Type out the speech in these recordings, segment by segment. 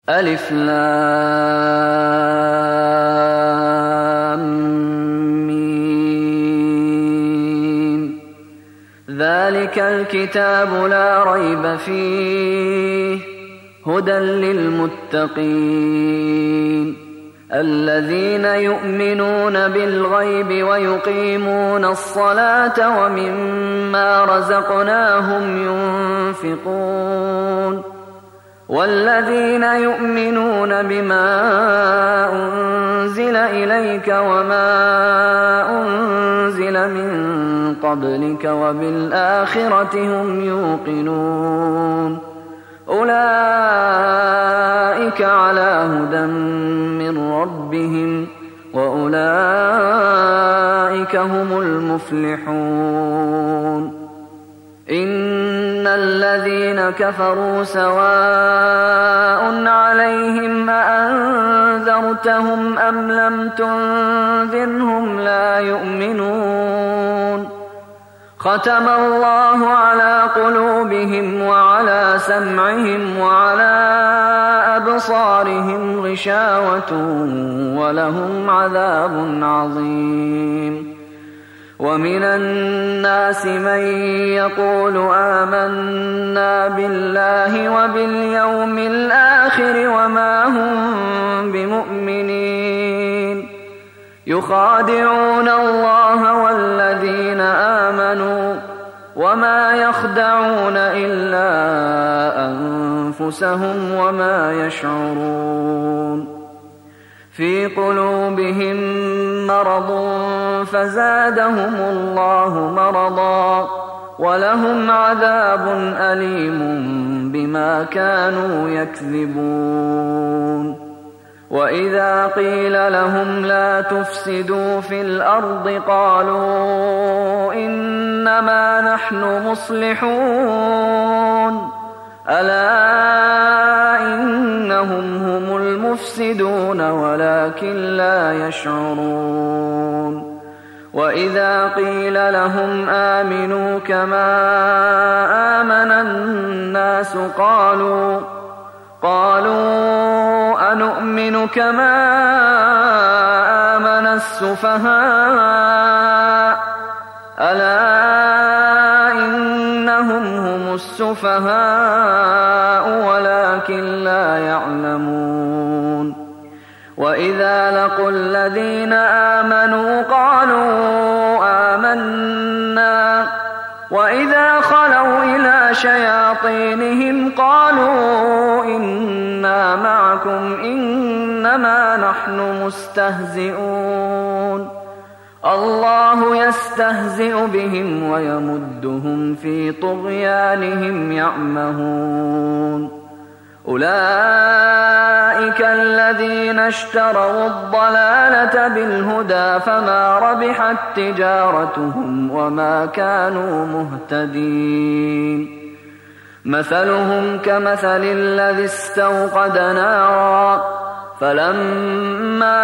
ألف لام ميم. ذلك الكتاب لا ريب فيه هدى للمتقين الذين يؤمنون بالغيب ويقيمون الصلاة ومما رزقناهم ينفقون والذين يؤمنون بما أنزل إليك وما أنزل من قبلك وبالآخرة هم يوقنون أولئك على هدى من ربهم وأولئك هم المفلحون إن الذين كفروا سواء عليهم أأنذرتهم أم لم تنذرهم لا يؤمنون ختم الله على قلوبهم وعلى سمعهم وعلى أبصارهم غشاوة ولهم عذاب عظيم ومن الناس من يقول آمنا بالله وباليوم الآخر وما هم بمؤمنين يخادعون الله والذين آمنوا وما يخدعون إلا أنفسهم وما يشعرون في قلوبهم مرض فزادهم الله مرضا ولهم عذاب أليم بما كانوا يكذبون وإذا قيل لهم لا تفسدوا في الأرض قالوا إنما نحن مصلحون ألا إنهم هم المفسدون ولكن لا يشعرون وإذا قيل لهم آمنوا كما آمن الناس قالوا أنؤمن كما آمن السفهاء ألا إنهم هم السفهاء ولكن لا يعلمون وإذا لقوا الذين آمنوا قالوا آمنا وإذا خلوا إلى شياطينهم قالوا إنا معكم إنما نحن مستهزئون الله يستهزئ بهم ويمدهم في طغيانهم يعمهون أولئك الذين اشتروا الضلالة بالهدى فما ربحت تجارتهم وما كانوا مهتدين مثلهم كمثل الذي استوقد نارا فلما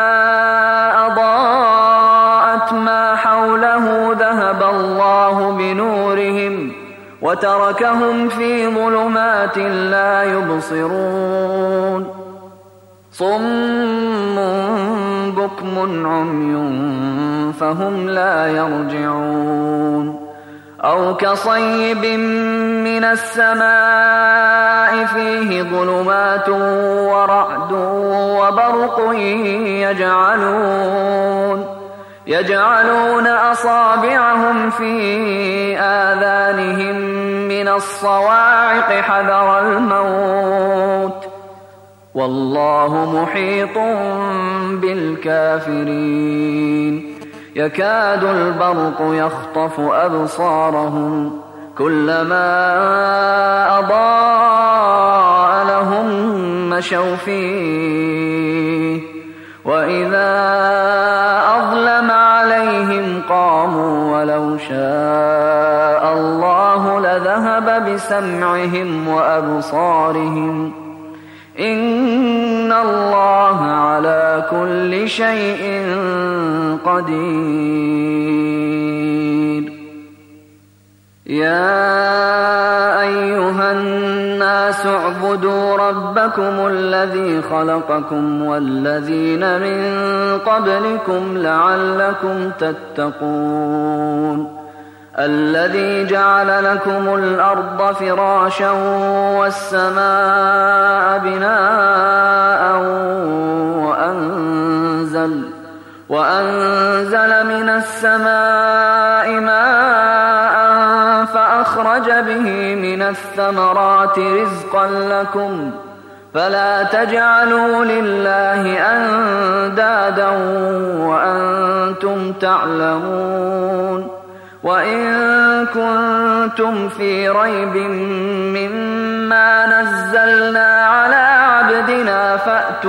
أضاءت ما حوله ذهب الله بنورهم وتركهم في ظلمات لا يبصرون صم بكم عمي فهم لا يرجعون أو كصيب من السماء فيه ظلمات ورعد وبرق يجعلون أصابعهم في آذانهم من الصواعق حذر الموت والله محيط بالكافرين يكاد البرق يخطف أبصارهم كلما أضاء لهم مشوا فيه وإذا أظلم عليهم قاموا ولو شاء الله لذهب بسمعهم وأبصارهم إن الله على كل شيء قدير يا أيها الناس اعبدوا اعبدوا ربكم الذي خلقكم والذين من قبلكم لعلكم تتقون الذي جعل لكم الأرض فراشا والسماء بناء وأنزل من السماء ماء فأخرج به من الثمرات رزقا لكم فلا تجعلوا لله أندادا وأنتم تعلمون وإن كنتم في ريب مما نزلنا على عبدنا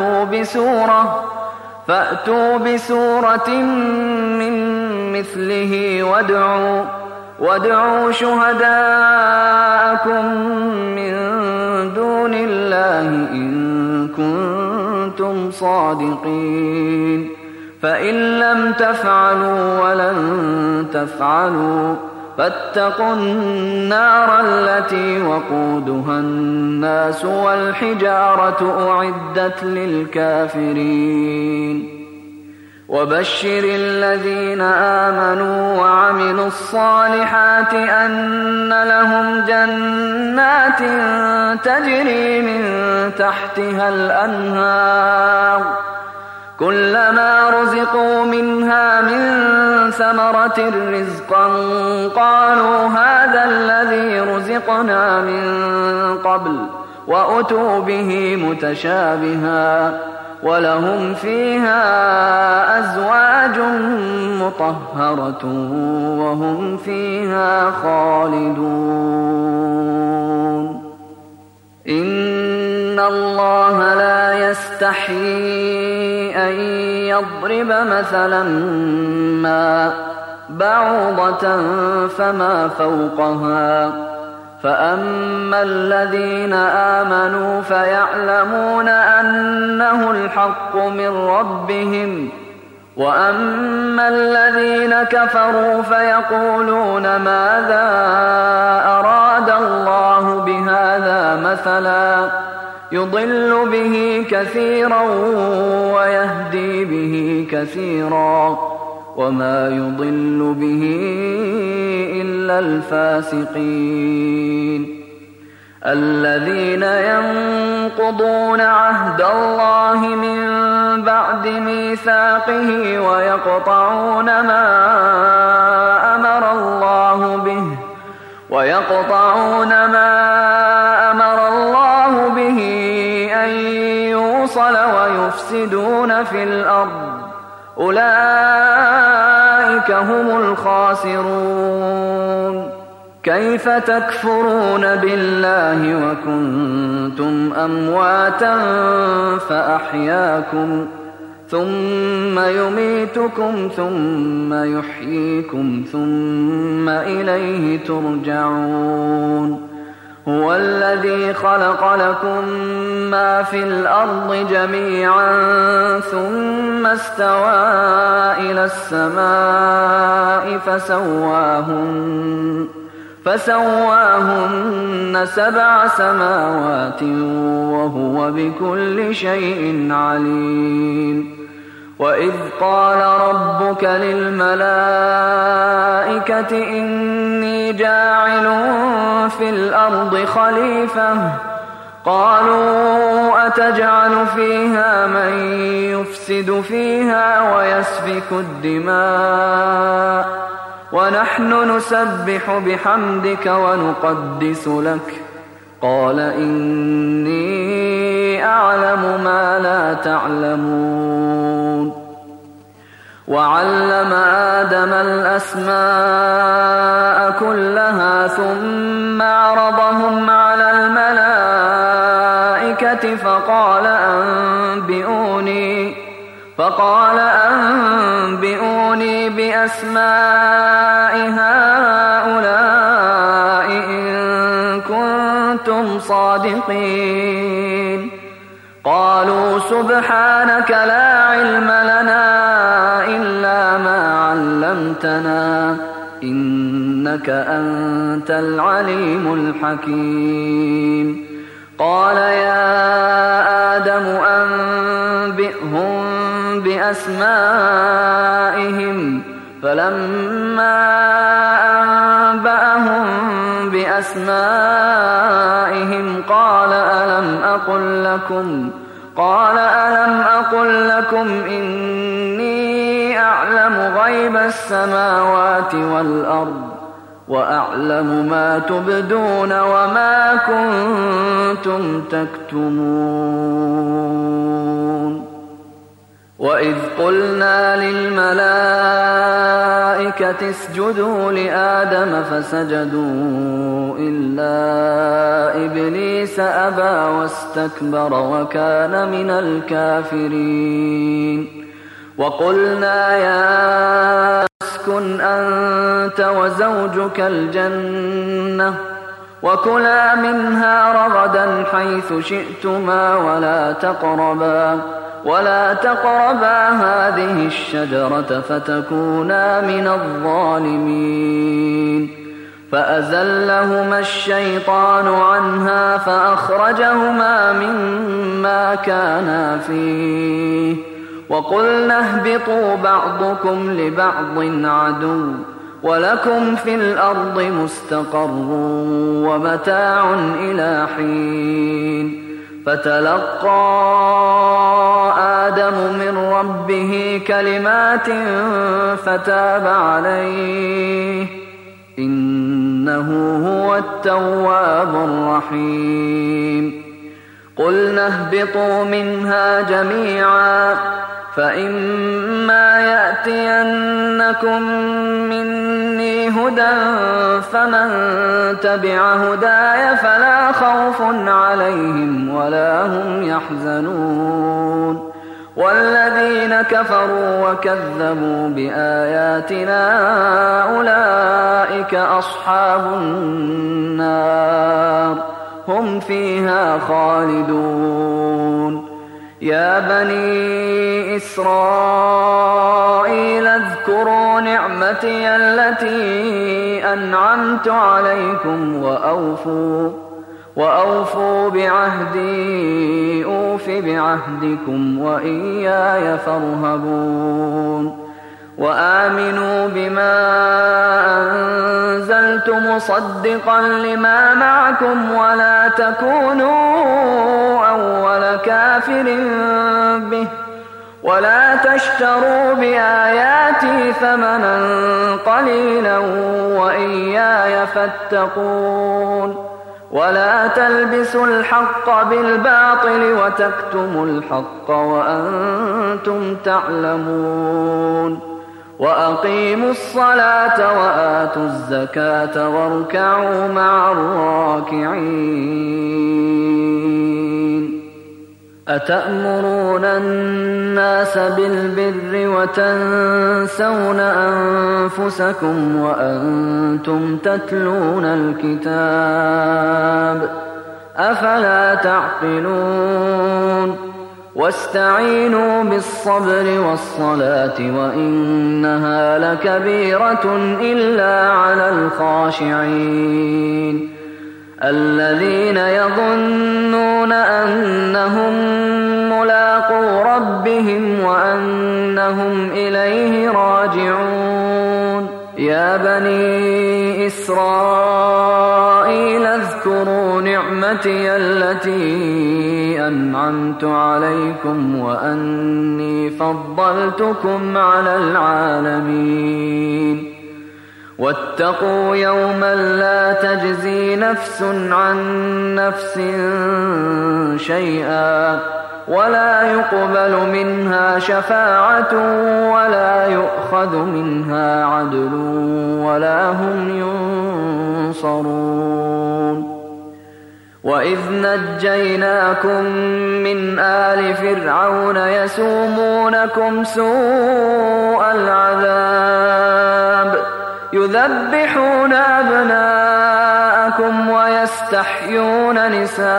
فأتوا بسورة من مثله وادعوا شهداءكم من دون الله إن كنتم صادقين فإن لم تفعلوا ولن تفعلوا فاتقوا النار التي وقودها الناس والحجارة أعدت للكافرين وبشر الذين آمنوا وعملوا الصالحات أن لهم جنات تجري من تحتها الأنهار كلما رزقوا منها من ثمرة رزقا قالوا هذا الذي رزقنا من قبل وأتوا به متشابها ولهم فيها أزواج مطهرة وهم فيها خالدون إن الله لا يستحيي أن يضرب مثلا ما بعوضة فما فوقها فأما الذين آمنوا فيعلمون أنه الحق من ربهم وأما الذين كفروا فيقولون ماذا أراد الله بهذا مثلا يضل به كثيرا ويهدي به كثيرا وما يضل به إلا الفاسقين الذين ينقضون عهد الله من بعد ميثاقه ويقطعون ما أمر الله به أن يوصل ويفسدون في الأرض أولئك هم الخاسرون كيف تكفرون بالله وكنتم أمواتا فأحياكم ثم يميتكم ثم يحييكم ثم إليه ترجعون هو الذي خلق لكم ما في الأرض جميعا ثم استوى إلى السماء فسواهن 7 سماوات وهو بكل شيء عليم وإذ قال ربك للملائكة إني جاعل في الأرض خليفة قالوا أتجعل فيها من يفسد فيها ويسفك الدماء ونحن نسبح بحمدك ونقدس لك قال إني أعلم ما لا تعلمون وعلم آدم الأسماء كلها ثم عرضهم على الملائكة فقال أنبئوني بأسماء هؤلاء إن كنتم صادقين قالوا سبحانك لا علم لنا إلا ما علمتنا إنك أنت العليم الحكيم قال يا آدم أنبئهم بأسمائهم فلما أنبأهم بأسمائهم قال ألم أقل لكم إني أعلم غيب السماوات والأرض وأعلم ما تبدون وما كنتم تكتمون وإذ قلنا للملائكة اسجدوا لآدم فسجدوا إلا إبليس أبى واستكبر وكان من الكافرين وقلنا يا اسكن أنت وزوجك الجنة وكلا منها رغدا حيث شئتما ولا تقربا هذه الشجرة فتكونا من الظالمين فأزلهما الشيطان عنها فأخرجهما مما كانا فيه وقلنا اهبطوا بعضكم لبعض عدو ولكم في الأرض مستقر ومتاع إلى حين فتلقى آدم من ربه كلمات فتاب عليه إنه هو التواب الرحيم قلنا اهبطوا منها جميعا فإما يأتينكم مني هدى فمن تبع هداي فلا خوف عليهم ولا هم يحزنون والذين كفروا وكذبوا بآياتنا أولئك أصحاب النار هم فيها خالدون يا بني إسرائيل اذكروا نعمتي التي أنعمت عليكم وأوفوا بعهدي أوف بعهدكم وإياي فارهبون وآمنوا بما أنزلت مصدقا لما معكم ولا تكونوا أول كافر به ولا تشتروا بآياتي ثمنا قليلا وإياي فاتقون ولا تلبسوا الحق بالباطل وتكتموا الحق وأنتم تعلمون وأقيموا الصلاة وآتوا الزكاة واركعوا مع الراكعين أتأمرون الناس بالبر وتنسون أنفسكم وأنتم تتلون الكتاب أفلا تعقلون واستعينوا بالصبر والصلاة وإنها لكبيرة إلا على الخاشعين الذين يظنون أنهم ملاقو ربهم وأنهم إليه راجعون يا بني إسرائيل اذكروا نعمتي التي أنعمت عليكم وأني فضلتكم على العالمين واتقوا يوما لا تجزي نفس عن نفس شيئا ولا يقبل منها شفاعة ولا يؤخذ منها عدل ولا هم ينصرون وإذ نجيناكم من آل فرعون يسومونكم سوء العذاب يذبحون أبناءكم ويستحيون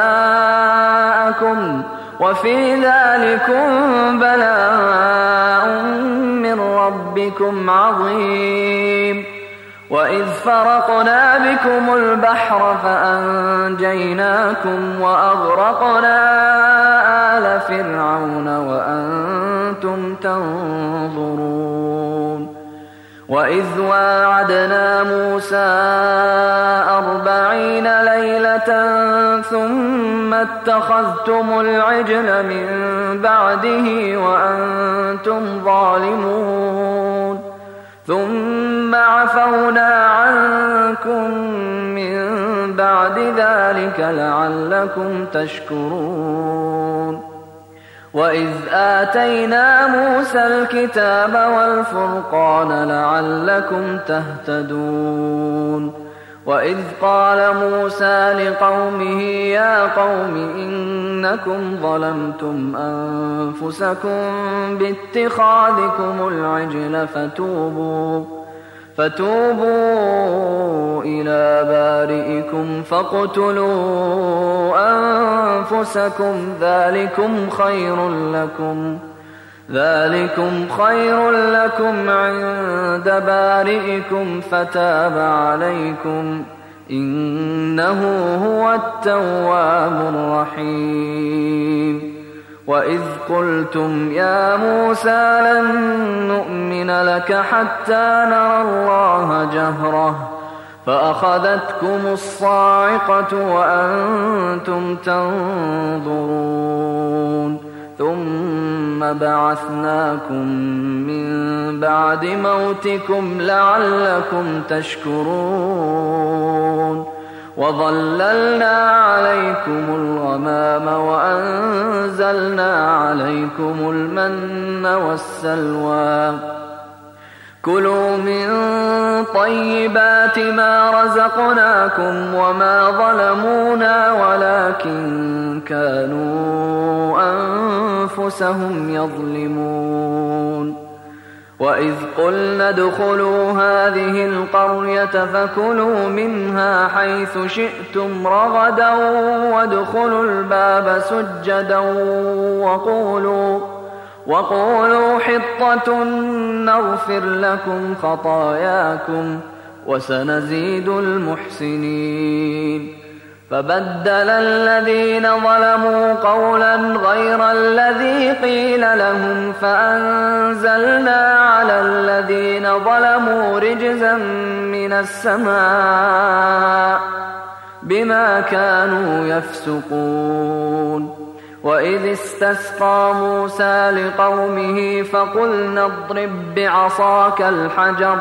نساءكم وفي ذلكم بلاء من ربكم عظيم وإذ فرقنا بكم البحر فأنجيناكم وأغرقنا آل فرعون وأنتم تنظرون وإذ واعدنا موسى 40 ليلة ثم اتخذتم العجل من بعده وأنتم ظالمون ثم عفونا عنكم من بعد ذلك لعلكم تشكرون وإذ آتينا موسى الكتاب والفرقان لعلكم تهتدون وإذ قال موسى لقومه يا قوم إنكم ظلمتم أنفسكم باتخاذكم العجل فتوبوا إلى بارئكم فاقتلوا أنفسكم ذلكم خير لكم عند بارئكم فتاب عليكم إنه هو التواب الرحيم وإذ قلتم يا موسى لن نؤمن لك حتى نرى الله جهرة فأخذتكم الصاعقة وأنتم تنظرون ثم بعثناكم من بعد موتكم لعلكم تشكرون وظللنا عليكم الغمام وأنزلنا عليكم المن والسلوى كلوا من طيبات ما رزقناكم وما ظلمونا ولكن كانوا أنفسهم يظلمون وإذ قلنا ادخلوا هذه القرية فكلوا منها حيث شئتم رغدا وادخلوا الباب سجدا وقولوا حطة نغفر لكم خطاياكم وسنزيد المحسنين فبدل الذين ظلموا قولا غير الذي قيل لهم فأنزلنا على الذين ظلموا رجزا من السماء بما كانوا يفسقون وإذ استسقى موسى لقومه فقلنا اضرب بعصاك الحجر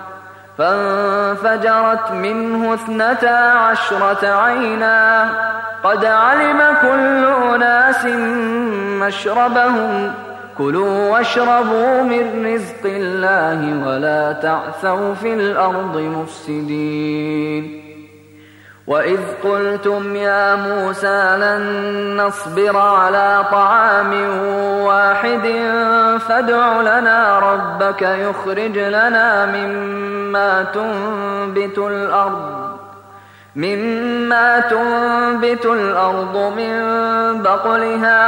فانفجرت منه 12 عينا قد علم كل أناس مشربهم كلوا واشربوا من رزق الله ولا تعثوا في الأرض مفسدين وإذ قلتم يا موسى لن نصبر على طعام واحد فادع لنا ربك يخرج لنا مما تنبت الأرض من بقلها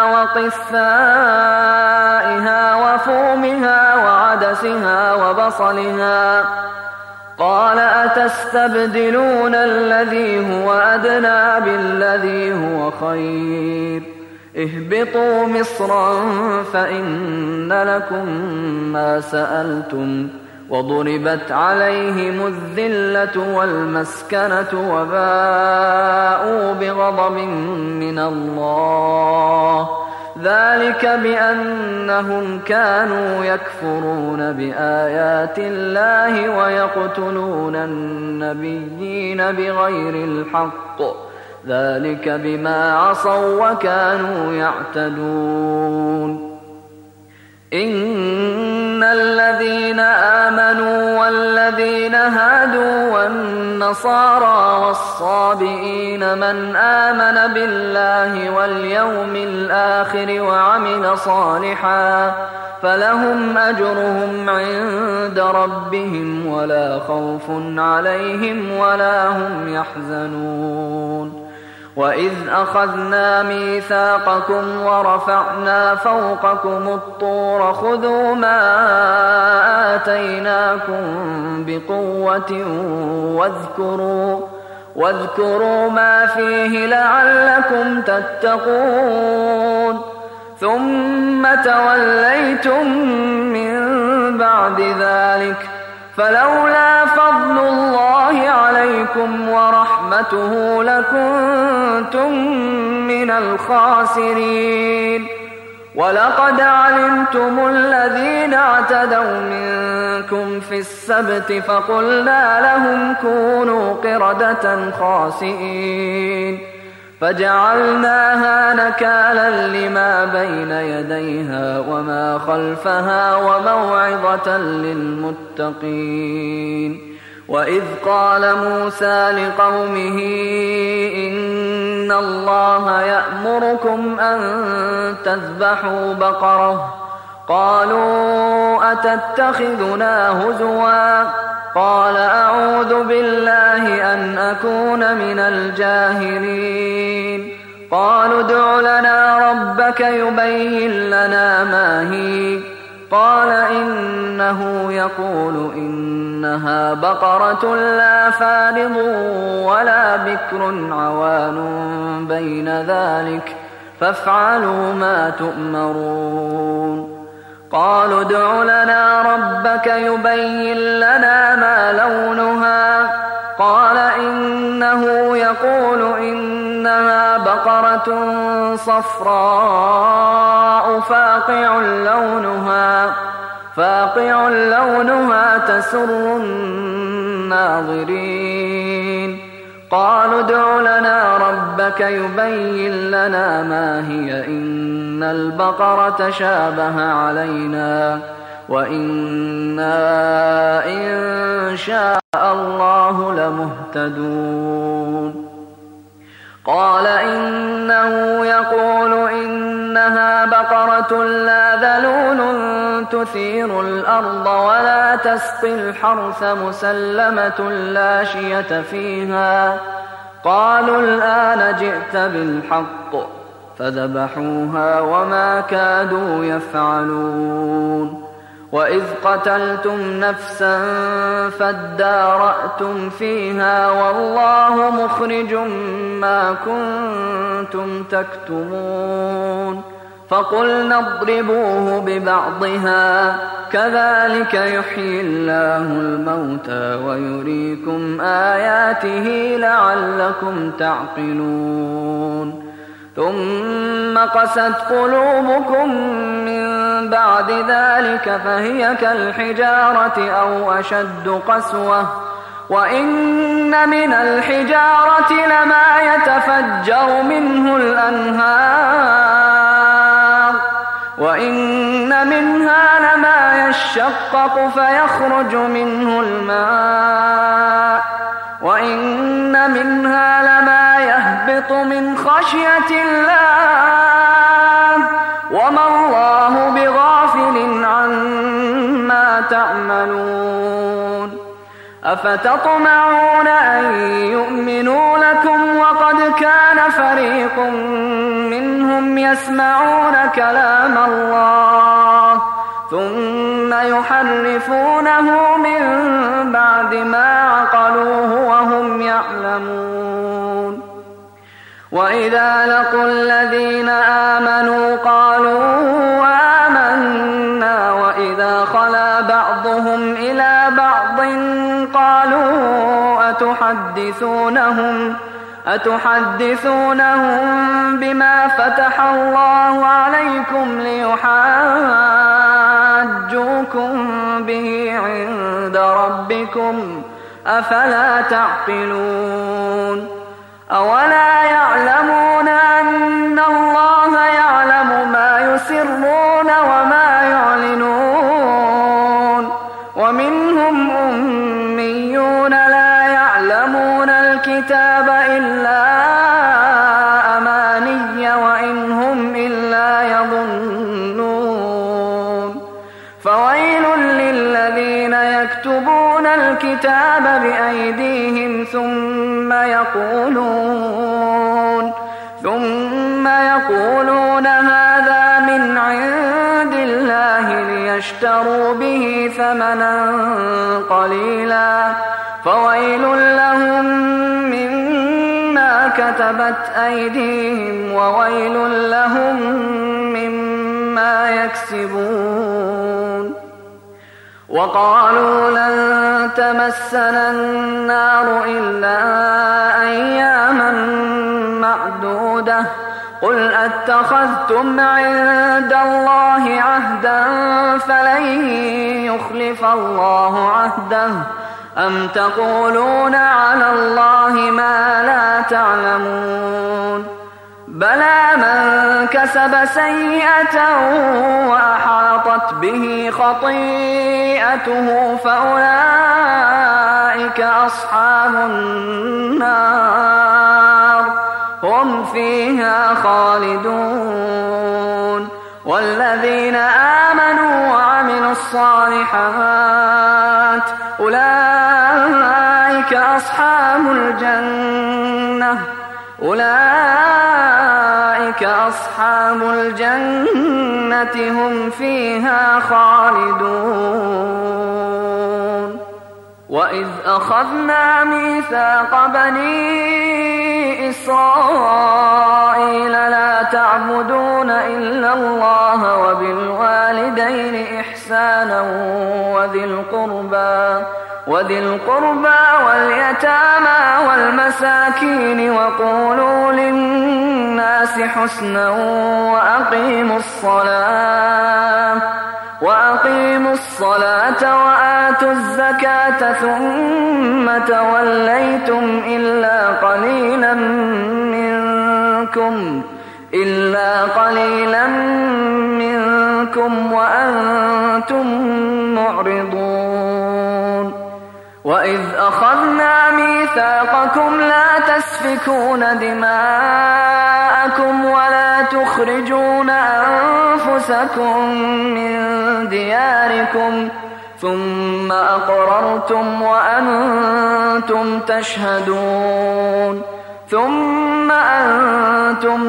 وقثائها وفومها وعدسها وبصلها قال أتستبدلون الذي هو أدنى بالذي هو خير اهبطوا مصرا فإن لكم ما سألتم وضربت عليهم الذلة والمسكنة وباءوا بغضب من الله ذلك بأنهم كانوا يكفرون بآيات الله ويقتلون النبيين بغير الحق ذلك بما عصوا وكانوا يعتدون إن الذين آمنوا والذين هادوا والنصارى والصابئين من آمن بالله واليوم الآخر وعمل صالحا فلهم أجرهم عند ربهم ولا خوف عليهم ولا هم يحزنون وإذ أخذنا ميثاقكم ورفعنا فوقكم الطور خذوا ما آتيناكم بقوة واذكروا ما فيه لعلكم تتقون ثم توليتم من بعد ذلك فلولا فضل الله عليكم ورحمته لكنتم من الخاسرين ولقد علمتم الذين اعتدوا منكم في السبت فقلنا لهم كونوا قردة خاسئين فجعلناها نكالا لما بين يديها وما خلفها وموعظة للمتقين وإذ قال موسى لقومه إن الله يأمركم أن تذبحوا بقرة قالوا أتتخذنا هزوا قال أعوذ بالله أن أكون من الجاهلين قالوا ادع لنا ربك يبين لنا ما هي قال إنه يقول إنها بقرة لا فارض ولا بكر عوان بين ذلك فافعلوا ما تؤمرون قالوا ادع لنا ربك يبين لنا ما لونها قال إنه يقول إنها بقرة صفراء فاقع لونها تسر الناظرين قالوا ادع لنا ربك يبين لنا ما هي إن البقرة شابه علينا وإنا إن شاء الله لمهتدون قال إنه يقول إنها بقرة لا ذلول تثير الأرض ولا تسقي الحرث مسلمة لا شية فيها قالوا الآن جئت بالحق فذبحوها وما كادوا يفعلون وإذ قتلتم نفسا فادارأتم فيها والله مخرج ما كنتم تكتمون فقلنا اضربوه ببعضها كذلك يحيي الله الموتى ويريكم آياته لعلكم تعقلون ثم قست قلوبكم من بعد ذلك فهي كالحجارة أو أشد قسوة وإن من الحجارة لما يتفجر منه الأنهار وإن منها لما يشقق فيخرج منه الماء وإن منها لما يهبط من خشية الله وما الله بغافل عما تعملون أفتطمعون أن يؤمنوا لكم وقد كان فريق منهم يسمعون كلام الله ثم يحرفونه من بعد ما عقلوه وهم يعلمون وإذا لقوا الذين آمنوا قالوا آمنا وإذا خلا بعضهم إلى بعض قالوا أتحدثونهم بما فتح الله عليكم ليحاجوكم به عند ربكم أفلا تعقلون أولا يعلمون أن الله يعلم ما يسرون وما يعلنون ومنهم أميون لا يعلمون الكتاب إلا أماني وإن هم إلا يظنون فويل للذين يكتبون الكتاب بأيديهم ثم يقولون ليشتروا به ثمنا قليلا فويل لهم مما كتبت أيديهم وويل لهم مما يكسبون. وقالوا لن تمسنا النار إلا أياما معدودة قل أتخذتم عند الله عهدا فلن يخلف الله عهده أم تقولون على الله ما لا تعلمون. بلى من كسب سيئة وأحاطت به خطيئته فأولئك أصحاب النار هم فيها خالدون. والذين آمنوا وعملوا الصالحات أولئك أصحاب الجنة هم فيها خالدون. وإذ أخذنا ميثاق بني إسرائيل لا تعبدون إلا الله وبالوالدين إحسانا وذي القربى واليتامى والمساكين وقولوا للناس حسنا وأقيموا الصلاة وآتوا الزكاة ثم توليتم إلا قليلا منكم وأنتم معرضون. وإذ أخذنا ميثاقكم لا تسفكون دماءكم ولا تخرجون أنفسكم من دياركم ثم أقررتم وأنتم تشهدون. ثم أنتم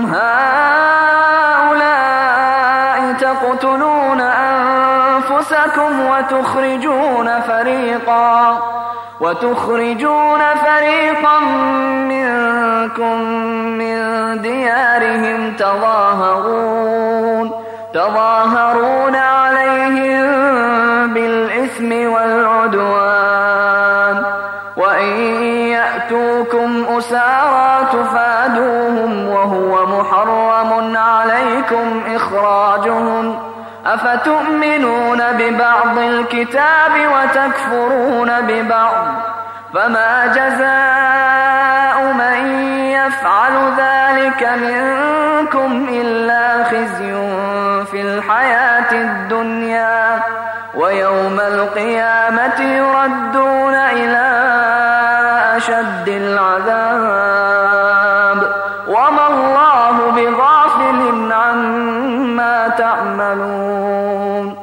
هؤلاء تقتلون أنفسكم وتخرجون فريقا منكم من ديارهم تظاهرون عليهم بالإثم والعدوان وإن يأتوكم أسارى تفادوهم وهو محرم عليكم إخراجهم أفتؤمنون ببعض الكتاب وتكفرون ببعض فما جزاء من يفعل ذلك منكم إلا خزي في الحياة الدنيا ويوم القيامة يردون إلى أشد العذاب وما الله بغافل عما تعملون.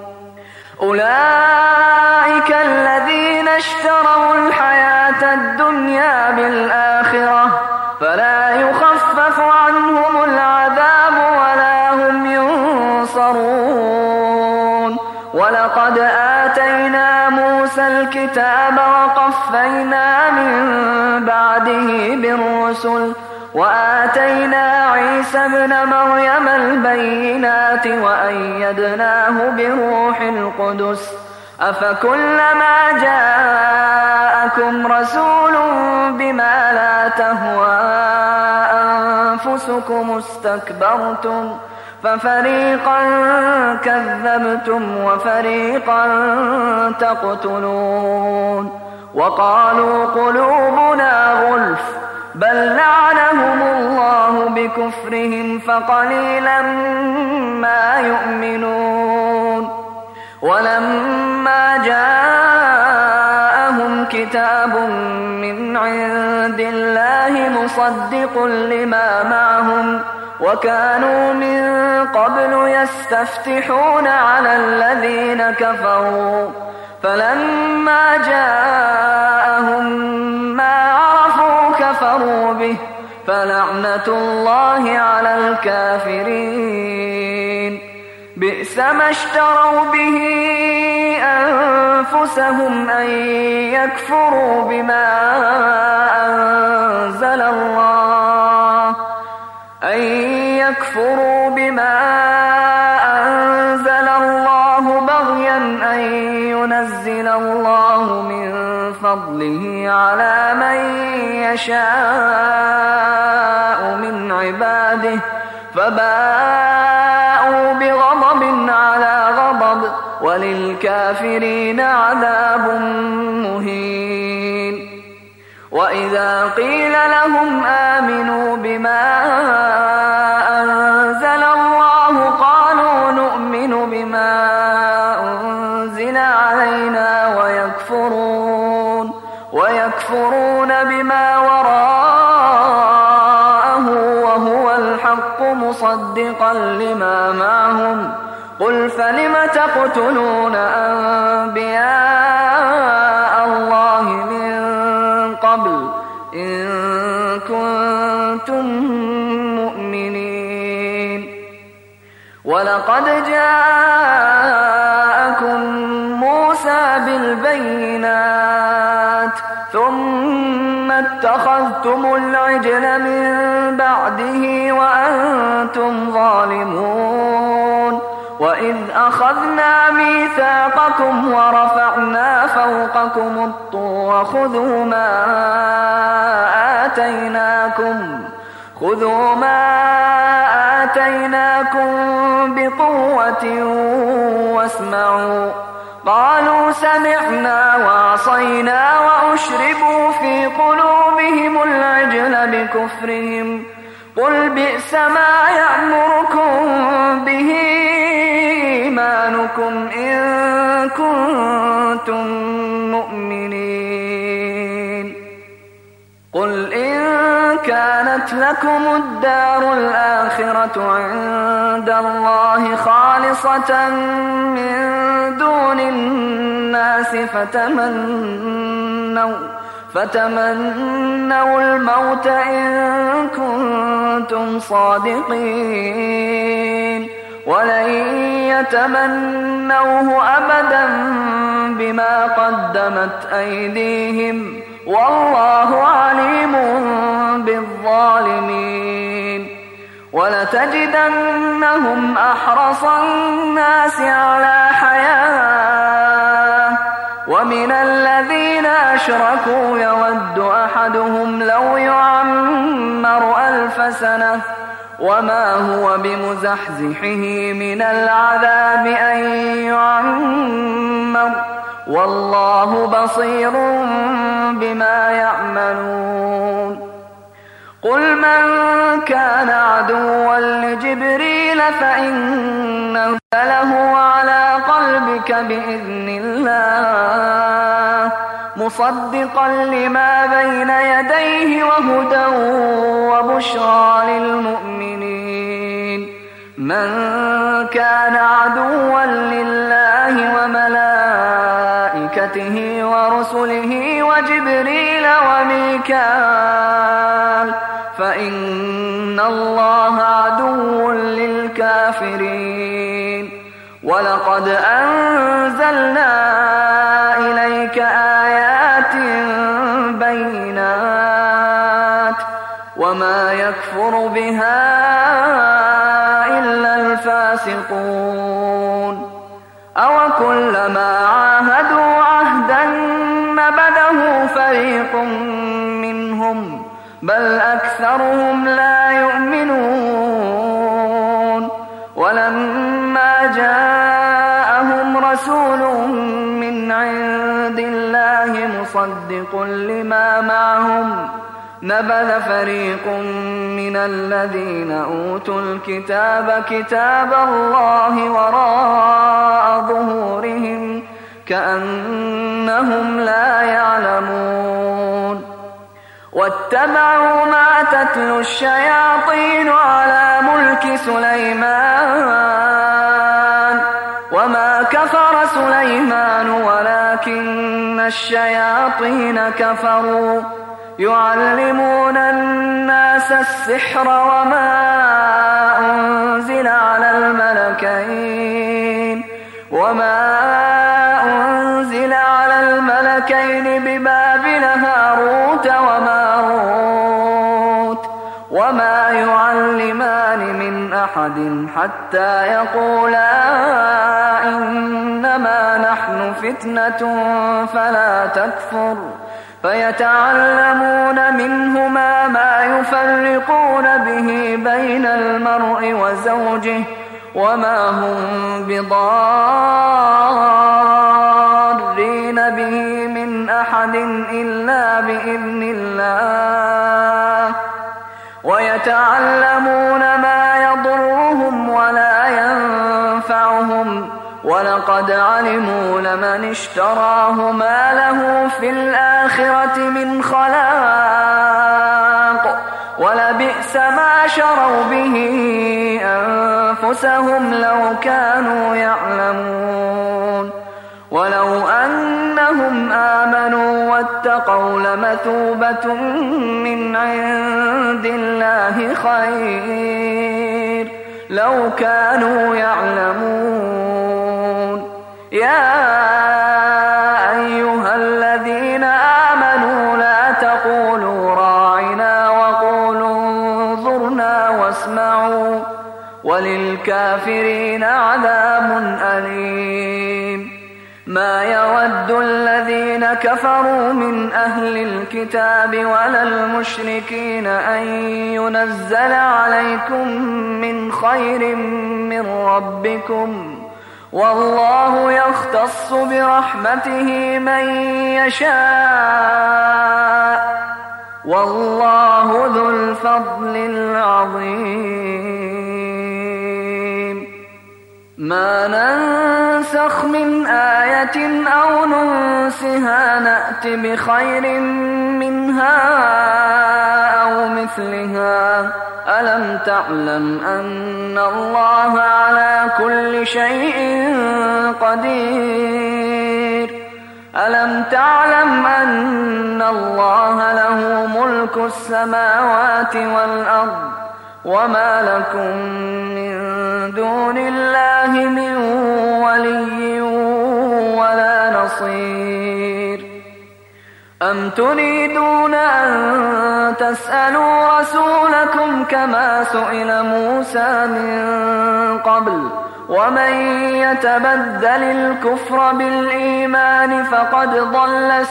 أولئك الذين اشتروا الحياة الدنيا بالآخرة فلا يخفف عنهم العذاب ولا هم ينصرون. ولقد آتينا موسى الكتاب وقفينا من بعده بالرسل وآتينا عيسى ابن مريم البينات وأيدناه بروح القدس أفكلما جاءكم رسول بما لا تهوى أنفسكم استكبرتم ففريقا كذبتم وفريقا تقتلون. وقالوا قلوبنا غلف بل لعنهم الله بكفرهم فقليلا ما يؤمنون. ولما جاءهم كتاب من عند الله مصدق لما معهم وكانوا من قبل يستفتحون على الذين كفروا فلما جاءهم ما عرفوا كفروا به فلعنة الله على الكافرين. بئس بئس ما اشتروا به أنفسهم أن يكفروا بما أنزل الله بغيا أن ينزل الله من فضله على من يشاء من عباده فباءوا بغضب على غضب وللكافرين عذاب مهين. وإذا قيل لهم آمنوا بما أنزل الله قالوا نؤمن بما أنزل علينا ويكفرون بما وراءه وهو الحق مصدقا لما معهم. قل فلم تقتلون أنبياء الله من قبل إن كنتم مؤمنين؟ ولقد جاءكم موسى بالبينات ثم اتخذتم العجل من بعده وأنتم ظالمون. وإذ أخذنا ميثاقكم ورفعنا فوقكم الطور خذوا ما آتيناكم بقوة واسمعوا. قالوا سمعنا وعصينا وأشربوا في قلوبهم العجل بكفرهم. قل بئس ما يأمركم به إيمانكم إن كنتم مؤمنين. قل إن كانت لكم الدار الآخرة عند الله خالصة من دون الناس فتمنوا الموت إن كنتم صادقين ولن يتمنوه أبدا بما قدمت أيديهم والله عليم بالظالمين. ولتجدنهم أحرص الناس على حياة ومن الذين أشركوا يود أحدهم لو يعمر 1000 سنة وما هو بمزحزحه من العذاب أن يعمر والله بصير بما يعملون. قل من كان عدوا لجبريل فإنه له على قلبك بإذن الله مصدقا لما بين يديه وهدى وبشرى للمؤمنين. من كان عدوا لله وملائكته ورسله وجبريل وميكال فإن الله عدو للكافرين. ولقد أنزلنا إليك آيات بينات وما يكفر بها إلا الفاسقون. أوكلما عاهدوا عهدا نبذه فريق منهم بل أكثرهم لا يؤمنون. ولما جاءهم رسول من عند الله مصدق لما معهم نبذ فريق من الذين أوتوا الكتاب كتاب الله وراء ظهورهم كأنهم لا يعلمون. واتبعوا ما تتلو الشياطين على ملك سليمان وما كفر سليمان ولكن الشياطين كفروا يعلمون الناس السحر وما أنزل أنزل على الملكين ببابل هاروت وماروت وما يعلمان من أحد حتى يقولا إنما نحن فتنة فلا تكفر فيتعلمون منهما ما يفرقون به بين المرء وزوجه وما هم بضارين به من أحد إلا بإذن الله ويتعلمون ما يضرهم ولا ينفعهم ولقد علموا لمن اشتراه ما له في الآخرة من خلاق ولبئس ما شروا به أنفسهم لو كانوا يعلمون ولو أنهم آمنوا واتقوا لمثوبة من عند الله خير لو كانوا يعلمون يا أيها الذين آمنوا لا تقولوا راعنا وقولوا انظرنا واسمعوا وللكافرين عذاب أليم ما يود الذين كفروا من أهل الكتاب ولا المشركين أن ينزل عليكم من خير من ربكم والله يختص برحمته من يشاء والله ذو الفضل العظيم ما ننسخ من آية أو ننسها نأت بخير منها أو مثلها ألم تعلم أن الله على كل شيء قدير ألم تعلم أن الله له ملك السماوات والأرض وما لكم من دون الله من ولي ولا نصير أم تريدون أن تسألوا رسولكم كما سئل موسى من قبل ومن يتبدل الكفر بالإيمان فقد ضل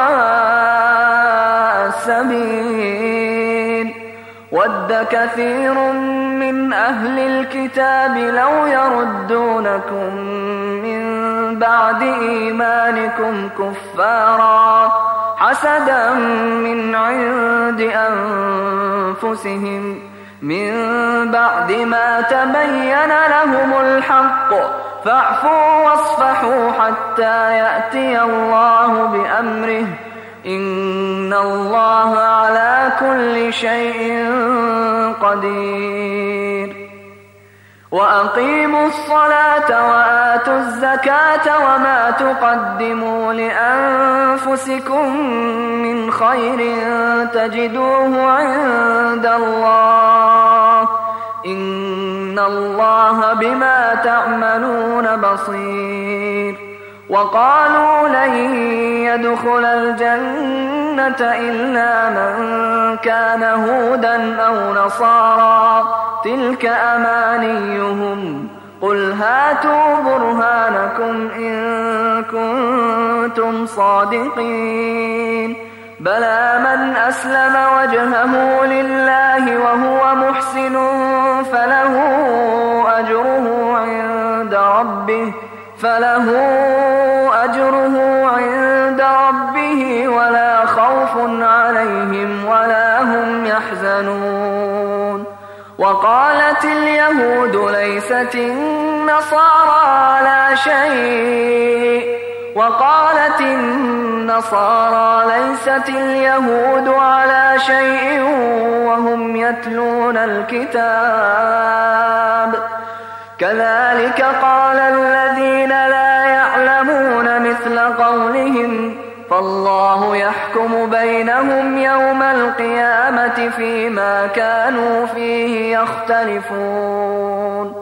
سواء السبيل ود كثير من أهل الكتاب لو يردونكم من بعد إيمانكم كفارا حسدا من عند أنفسهم من بعد ما تبين لهم الحق فاعفوا واصفحوا حتى يأتي الله بأمره إن الله على كل شيء قدير وأقيموا الصلاة وآتوا الزكاة وما تقدموا لأنفسكم من خير تجدوه عند الله إن الله بما تعملون بصير وقالوا لن يدخل الجنة إلا من كان هودا أو نصارى تلك أمانيهم قل هاتوا برهانكم إن كنتم صادقين بلى من أسلم وجهه لله وهو محسن فله أجره عند ربه ولا خوف عليهم ولا هم يحزنون وقالت اليهود ليست النصارى على شيء وقالت النصارى ليست اليهود على شيء وهم يتلون الكتاب كذلك قال الذين لا يعلمون مثل قولهم فالله يحكم بينهم يوم القيامة فيما كانوا فيه يختلفون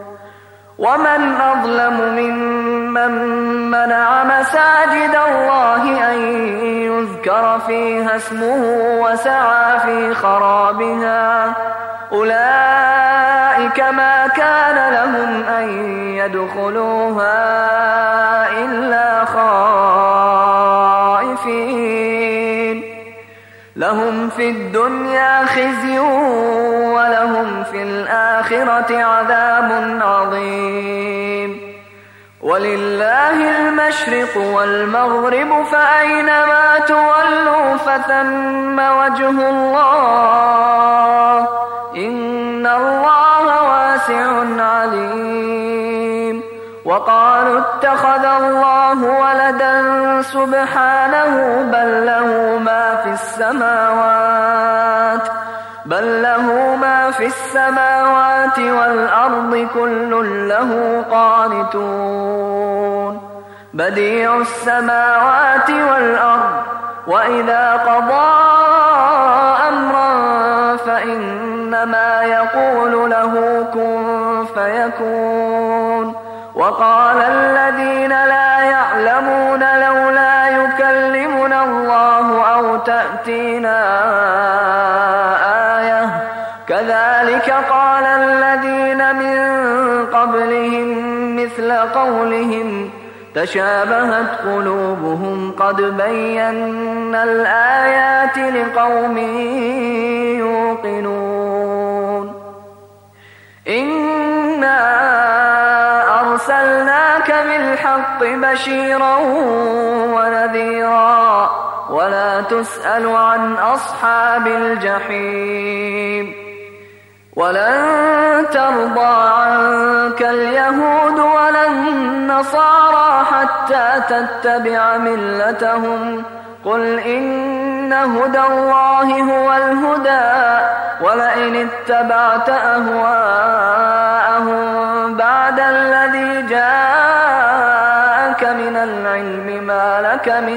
ومن أظلم ممن منع مساجد الله أن يذكر فيها اسمه وسعى في خرابها أولئك ما كان لهم أن يدخلوها إلا خائفين لهم في الدنيا خزي ولهم في الآخرة عذاب عظيم ولله المشرق والمغرب فأينما تولوا فثم وجه الله إن الله واسع عليم وقالوا اتخذ الله ولدا سبحانه بل له ما في السماوات والأرض كل له قانتون بديع السماوات والأرض وإذا قضى أمرا فإنما يقول له كن فيكون وقال الذين لا يعلمون لولا يكلمنا الله أو تأتينا آية كذلك قال الذين من قبلهم مثل قولهم تشابهت قلوبهم قد بينا الآيات لقوم يوقنون إنا أرسلناك بالحق بشيرا ونذيرا ولا تسأل عن أصحاب الجحيم ولن ترضى عنك اليهود ولا النصارى حتى تتبع ملتهم قل إن هدى الله هو الهدى ولئن اتبعت أهواءهم بعد الذي جاءك من العلم ما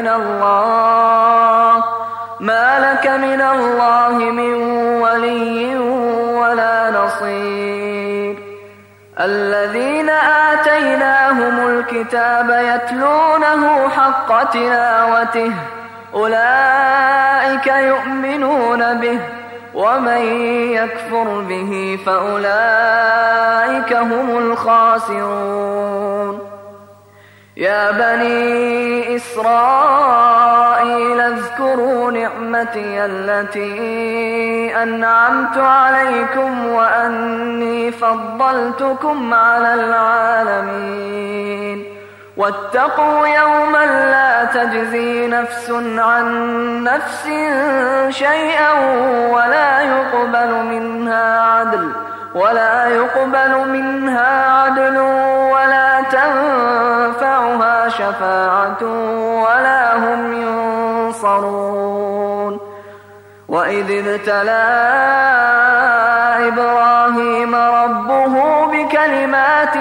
لك من الله من ولي ولا نصير الذين آتيناهم الكتاب يتلونه حق تلاوته أولئك يؤمنون به ومن يكفر به فأولئك هم الخاسرون يا بني إسرائيل اذكروا نعمتي التي أنعمت عليكم وأني فضلتكم على العالمين واتقوا يوما لا تجزي نفس عن نفس شيئا ولا يقبل منها عدل ولا تنفعها شفاعة ولا هم ينصرون وإذ ابتلى إبراهيم ربه بكلمات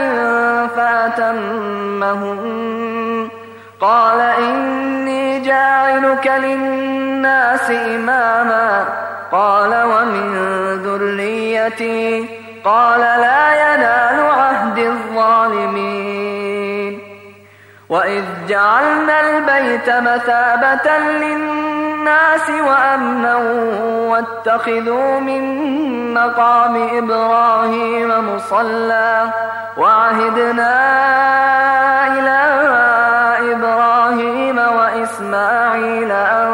فأتمهن قال إني جاعلك للناس إماما قال ومن ذريتي قال لا ينال عهد الظالمين وإذ جعلنا البيت مثابة للناس وأمنا واتخذوا من مقام إبراهيم مصلى وعهدنا إلى إبراهيم وإسماعيل أن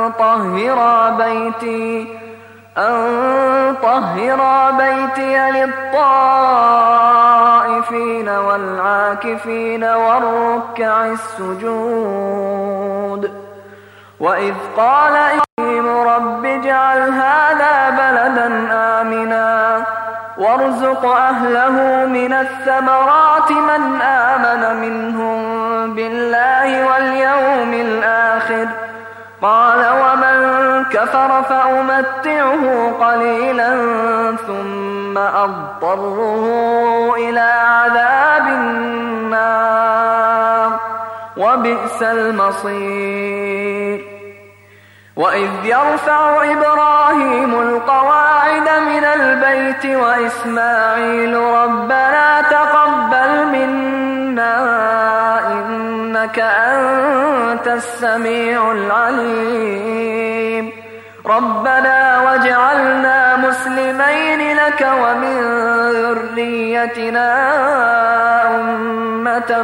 طهرا بيتي للطائفين والعاكفين والركع السجود وإذ قال إبراهيم رب اجعل هذا بلدا آمنا وارزق أهله من الثمرات من آمن منهم بالله واليوم الآخر قال ومن كفر فأمتعه قليلا ثم أضطره إلى عذاب النار وبئس المصير وإذ يرفع إبراهيم القواعد من البيت وإسماعيل ربنا تقبل إنك أنت السميع العليم. ربنا واجعلنا مسلمين لك ومن ذريتنا أمة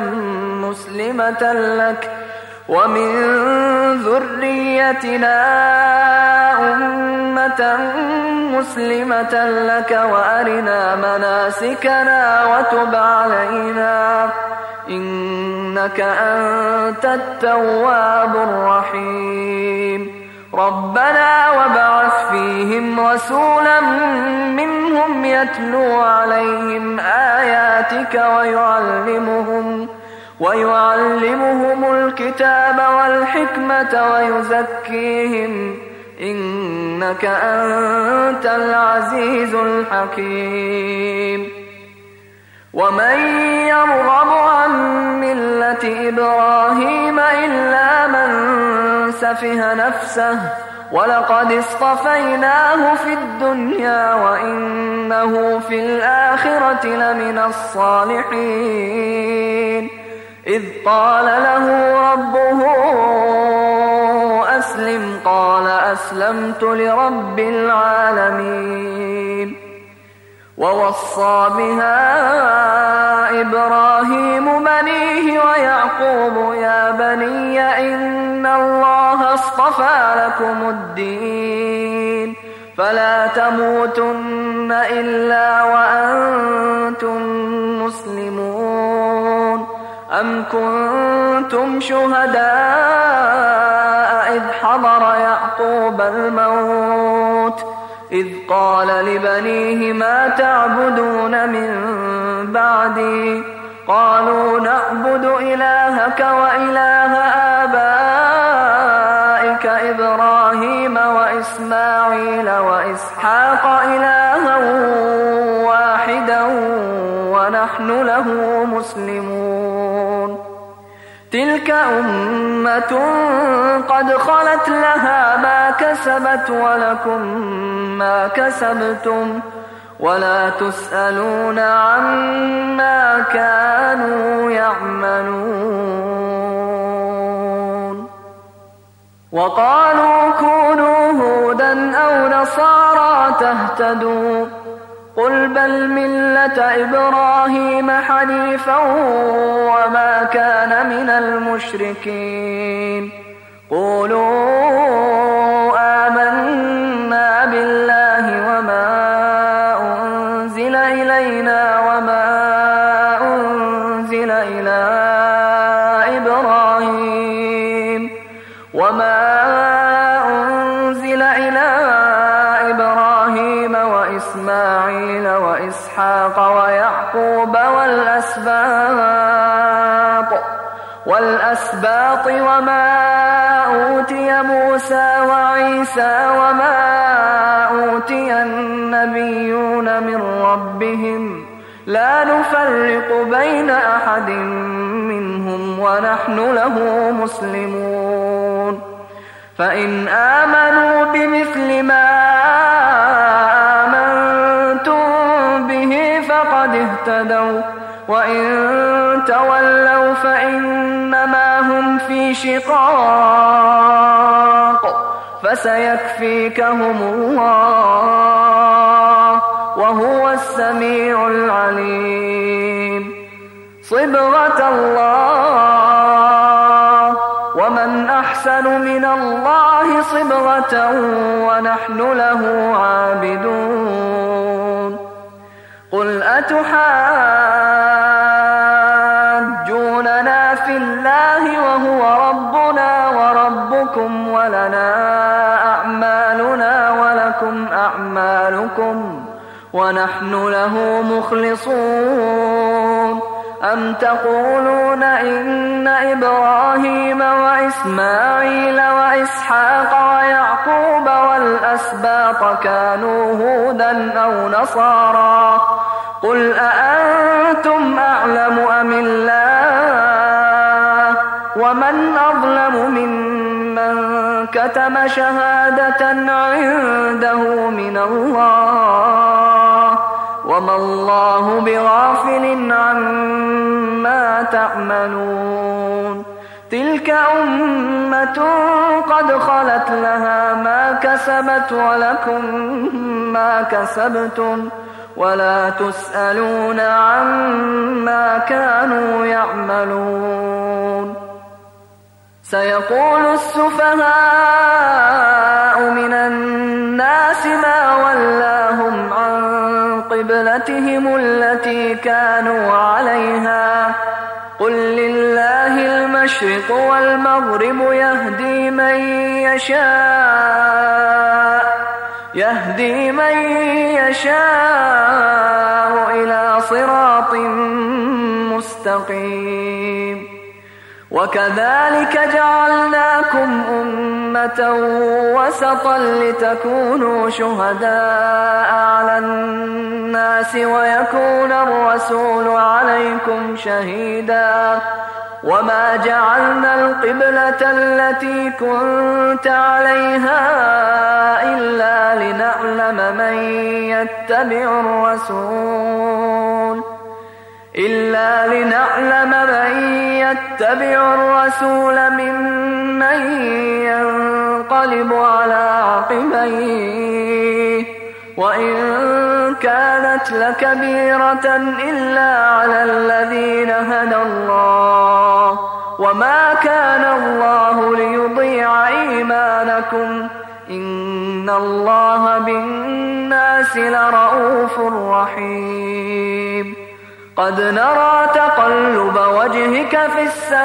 مسلمة لك وأرنا مناسكنا وتب علينا إنك أنت التواب الرحيم. ربنا وابعث فيهم رسولا منهم يتلو عليهم آياتك ويعلمهم الكتاب والحكمة ويزكيهم إنك أنت العزيز الحكيم. ومن يرغب عن ملة إبراهيم إلا من سفه نفسه ولقد اصطفيناه في الدنيا وإنه في الآخرة لمن الصالحين. إذ قال له ربه أسلم قال أسلمت لرب العالمين. ووصى بها إبراهيم بنيه ويعقوب يا بني إن الله اصطفى لكم الدين فلا تموتن إلا وأنتم مسلمون. أم كنتم شهداء إذ حضر يعقوب الموت إذ قال لبنيه ما تعبدون من بعدي قالوا نعبد إلهك وإله آبائك إبراهيم وإسماعيل وإسحاق إلها واحدا ونحن له مسلمون. تلك أمة قد خلت لها ما كسبت ولكم ما كسبتم ولا تسألون عما كانوا يعملون. وقالوا كونوا هودا أو نصارى تهتدوا قل بل ملة إبراهيم حنيفا وما كان من المشركين. قولوا آمنا بالله وما أنزل إلينا وما أنزل إلى إبراهيم وإسماعيل وإسحاق ويعقوب والأسباط وما أوتي موسى وعيسى وما أوتي النبيون من ربهم لا نفرق بين أحد منهم ونحن له مسلمون. فإن آمنوا بمثل ما آمنتم به فقد اهتدوا وإن تولوا فإنما هم في شقاق فسيكفيكهم الله وهو السميع العليم. صبغة الله ومن أحسن من الله صبغة ونحن له عابدون. قل أتحاجوننا في الله وهو ربنا وربكم ولنا أعمالنا ولكم أعمالكم ونحن له مخلصون. أم تقولون إن إبراهيم وإسماعيل وإسحاق ويعقوب والأسباط كانوا هودا أو نصارى قل أأنتم أعلم أم الله ومن أظلم ممن كتم شهادة عنده من الله وما الله بغافل عما تعملون. تلك أمة قد خلت لها ما كسبت ولكم ما كسبتم ولا تسألون عما كانوا يعملون. سيقول السفهاء من الناس ما ولاهم عن قبلتهم التي كانوا عليها قل لله المشرق والمغرب يهدي من يشاء إلى صراط مستقيم. وكذلك جعلناكم أمة وسطا لتكونوا شهداء على الناس ويكون الرسول عليكم شهيدا. وما جعلنا القبلة التي كنت عليها إلا لنعلم من يتبع الرسول ممن ينقلب على عقبيه وإن كانت لكبيرة إلا على الذين هدى الله وما كان الله ليضيع إيمانكم إن الله بالناس لرءوف رحيم. قد نرى تقلب وجهك في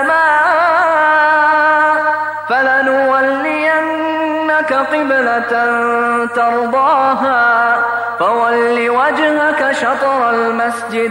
السماء فلنولينك قبلة ترضاها فول وجهك شطر المسجد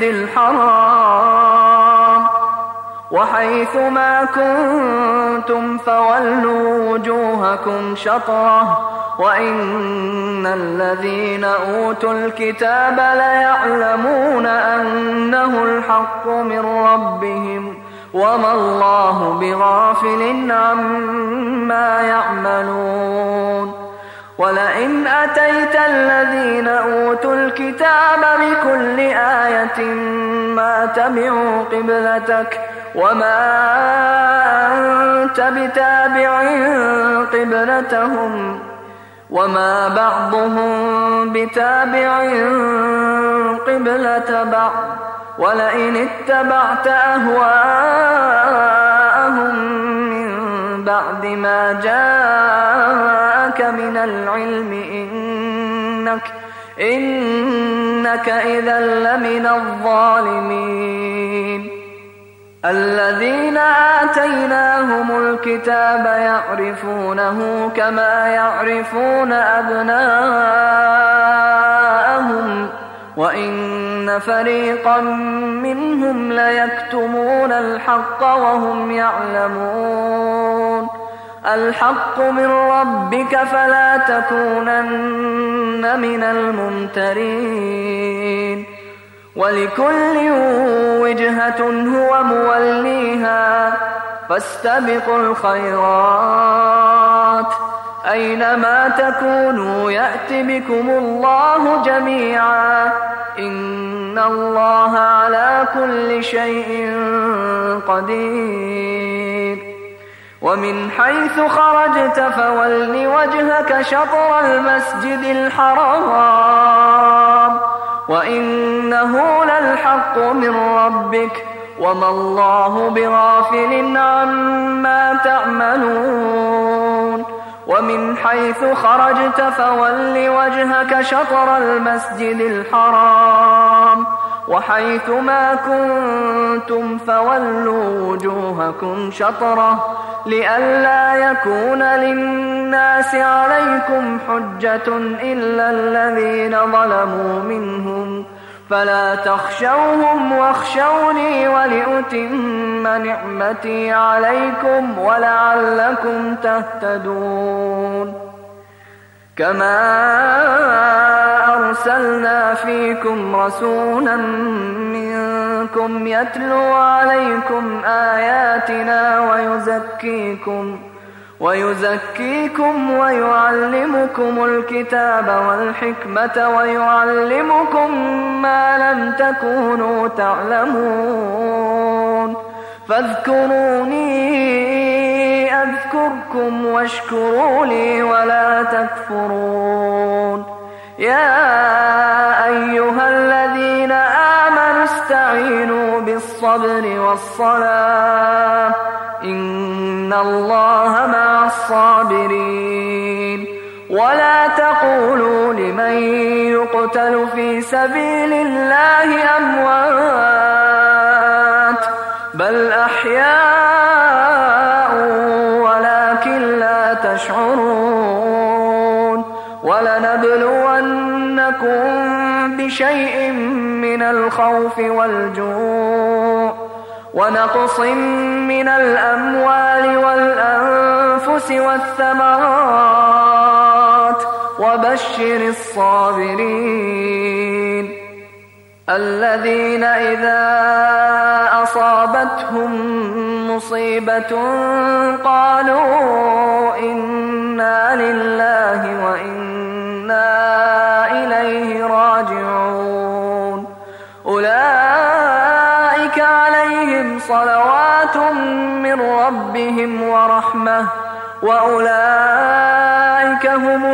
الحرام وحيث ما كنتم فولوا وجوهكم شطره وإن الذين أوتوا الكتاب ليعلمون أنه الحق من ربهم وما الله بغافل عما يعملون. ولئن أتيت الذين أوتوا الكتاب بكل آية ما تبعوا قبلتك وما أنت بتابع قبلتهم وما بعضهم بتابع قبلة بعض ولئن اتبعت أهواءهم من بعد ما جاءك من العلم إنك إذا لمن الظالمين. الذين آتيناهم الكتاب يعرفونه كما يعرفون أبناءهم وإن فريقا منهم ليكتمون الحق وهم يعلمون. الحق من ربك فلا تكونن من الممترين. ولكل وجهة هو موليها فاستبقوا الخيرات أينما تكونوا يأت بكم الله جميعا إن الله على كل شيء قدير. ومن حيث خرجت فول وجهك شطر المسجد الحرام وإنه للحق من ربك وما الله بغافل عما تعملون. ومن حيث خرجت فول وجهك شطر المسجد الحرام وحيث ما كنتم فولوا وجوهكم شطره لئلا يكون للناس عليكم حجة إلا الذين ظلموا منهم فلا تخشوهم واخشوني ولأتم نعمتي عليكم ولعلكم تهتدون. كما أرسلنا فيكم رسولا منكم يتلو عليكم آياتنا ويزكيكم ويعلمكم الكتاب والحكمة ويعلمكم ما لم تكونوا تعلمون. فاذكروني أذكركم واشكروا لي ولا تكفرون. يا أيها الذين آمنوا استعينوا بالصبر والصلاة إن الله مع الصابرين. ولا تقولوا لمن يقتل في سبيل الله أموات بل أحياء ولكن لا تشعرون. ولنبلونكم بشيء من الخوف والجوع ونقص من الأموال والأنفس والثمرات وبشر الصابرين الذين إذا أصابتهم مصيبة قالوا إنا لله وإنا إليه راجعون. أولئك عليهم صلوات من ربهم ورحمة وأولئك هم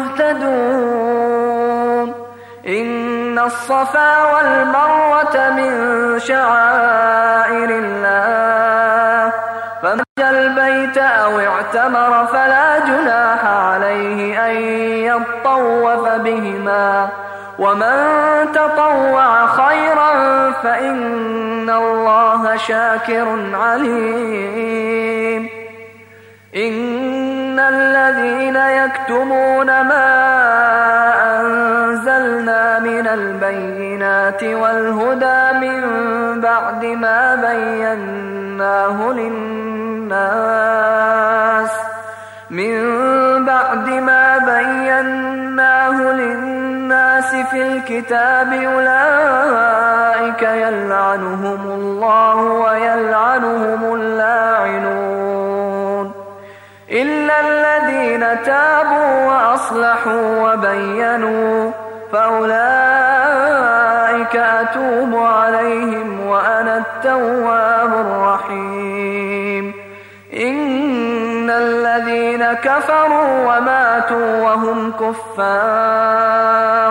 المهتدون. إن الصفا والمروة من شعائر الله فمن حج البيت أو اعتمر فلا جناح عليه أن يطوف بهما ومن تطوع خيرا فإن الله شاكر عليم. إن الذين يكتمون ما أنزلنا من البينات والهدى من بعد ما بيناه للناس في الكتاب أولئك يلعنهم الله ويلعنهم اللاعنون إلا الذين تابوا وأصلحوا وبينوا فأولئك أتوب عليهم وأنا التواب الرحيم. إن الذين كفروا وماتوا وهم كفار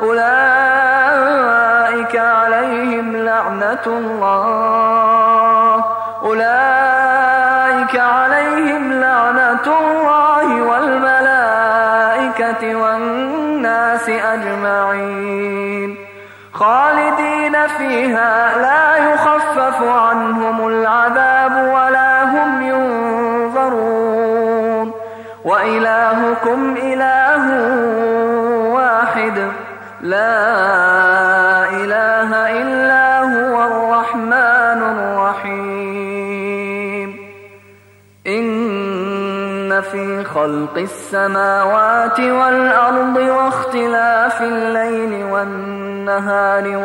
أولئك عليهم لعنة الله والملائكة والناس أجمعين خالدين فيها لا يخفف عنهم العذاب ولا هم ينظرون. وإلهكم إله واحد لا إله إلا هو الرحمن الرحيم. إن في خلق السماوات والأرض واختلاف الليل والنهار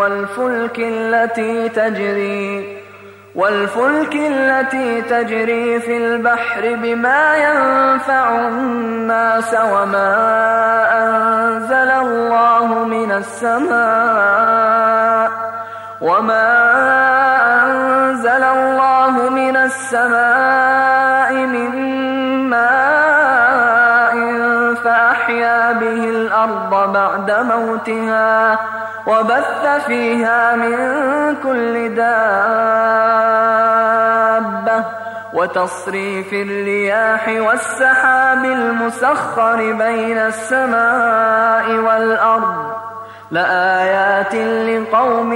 والفلك التي تجري في البحر بما ينفع الناس وما أنزل الله من السماء من ماء فأحيا به الأرض بعد موتها وبث فيها من كل دابة وتصريف الرياح والسحاب المسخر بين السماء والأرض لآيات لقوم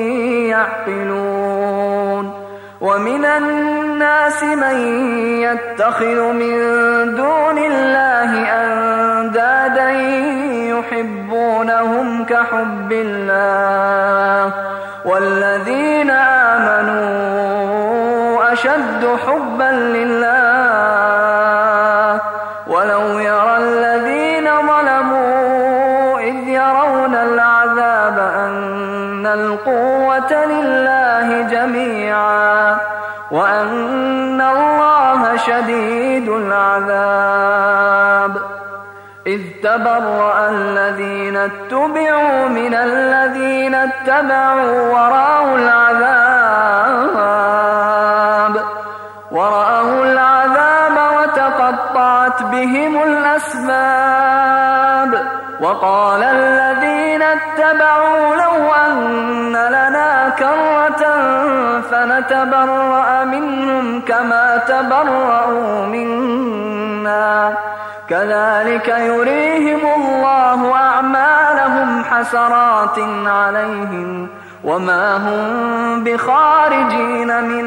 يعقلون. ومن الناس من يتخذ من دون الله أندادا يحبونهم كحب الله والذين آمنوا أشد حبا لله. ولو يرى الذين ظلموا إذ يرون العذاب أن القوة لله جميعا وأن الله شديد العذاب. إذ تبرأ الذين اتبعوا من الذين اتبعوا ورأوا العذاب وتقطعت ربهم الأسباب. وقال الذين اتبعوا لو أن لنا كرة فنتبرأ منهم كما تبرأوا منا كذلك يريهم الله أعمالهم حسرات عليهم وما هم بخارجين من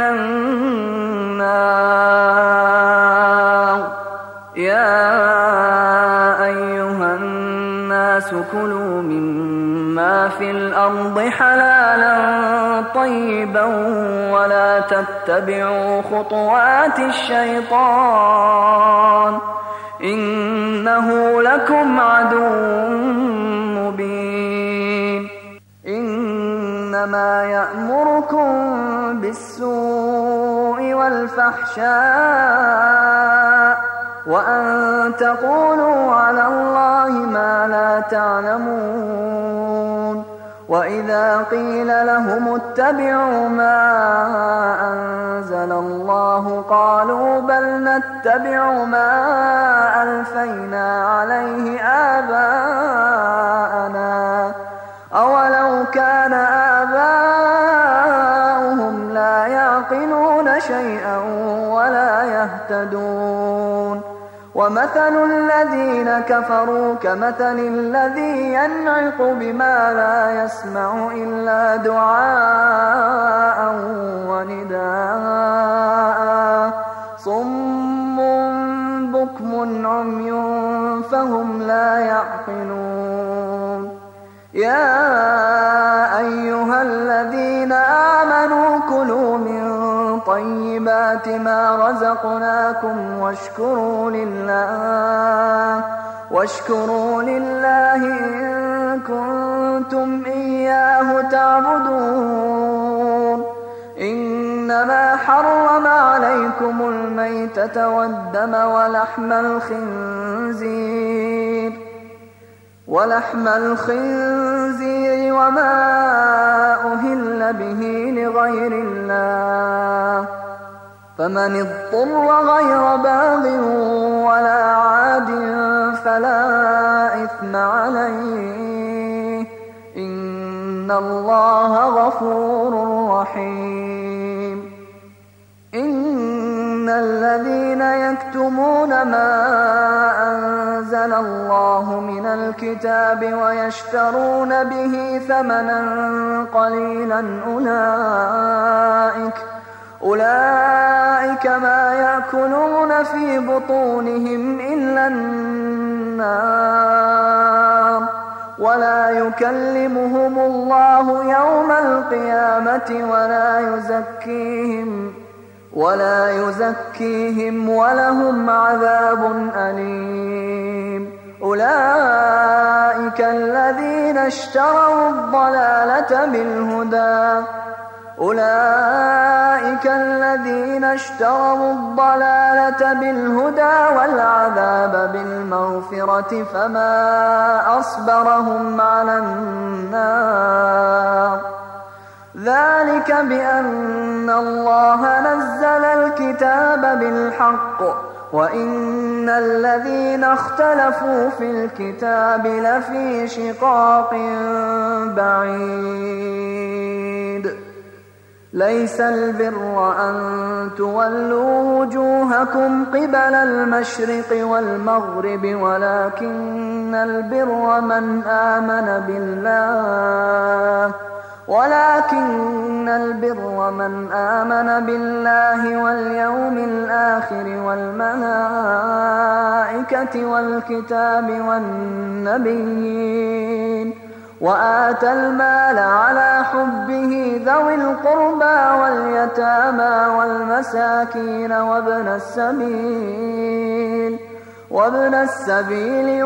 النار. يا أيها الناس كلوا مما في الأرض حلالا طيبا ولا تتبعوا خطوات الشيطان إنه لكم عدو مبين. إنما يأمركم بالسوء والفحشاء وأن تقولوا على الله ما لا تعلمون. وإذا قيل لهم اتبعوا ما أنزل الله قالوا بل نتبع ما ألفينا عليه آباءنا أولو كان آباؤهم لا يعقلون شيئا ولا يهتدون. ومثل الذين كفروا كمثل الذي ينعق بما لا يسمع إلا دعاء ونداء صم بكم عمي فهم لا يعقلون. يا أيها الذين آمنوا كلوا من طيبات ما رزقناكم واشكروا لله إن كنتم إياه تعبدون. إنما حرم عليكم الميتة والدم ولحم الخنزير وما أهل به لغير الله فمن اضطر غير باغ ولا عاد فلا إثم عليه إن الله غفور رحيم. إن الذين يكتمون ما أنزل الله من الكتاب ويشترون به ثمنا قليلا أولئك ما يأكلون في بطونهم إلا النار ولا يكلمهم الله يوم القيامة ولا يزكيهم ولهم عذاب أليم. أولئك الذين اشتروا الضلالة بالهدى والعذاب بالمغفرة فما أصبرهم على النار. ذلك بأن الله نزل الكتاب بالحق وإن الذين اختلفوا في الكتاب لفي شقاق بعيد. ليس البر أن تولوا وجوهكم قبل المشرق والمغرب ولكن البر من آمن بالله واليوم الآخر والملائكة والكتاب والنبيين وآتى المال على حبه ذوي القربى واليتامى والمساكين وابن السبيل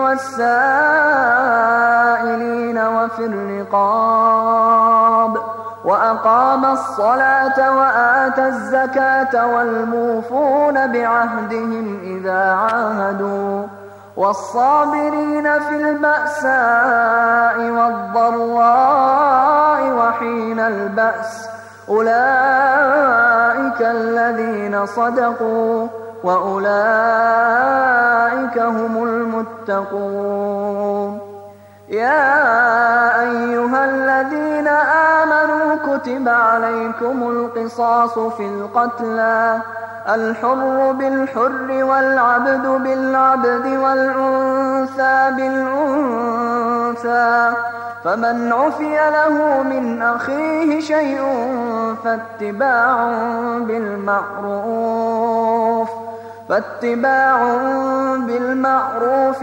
والسائلين وفي الرقاب وأقام الصلاة وآتى الزكاة والموفون بعهدهم إذا عاهدوا والصابرين في البأساء والضراء وحين البأس أولئك الذين صدقوا وأولئك هم المتقون. يا أيها الذين آمنوا كتب عليكم القصاص في القتلى، الحر بالحر والعبد بالعبد والأنثى بالأنثى، فمن عفي له من أخيه شيء فاتباع بالمعروف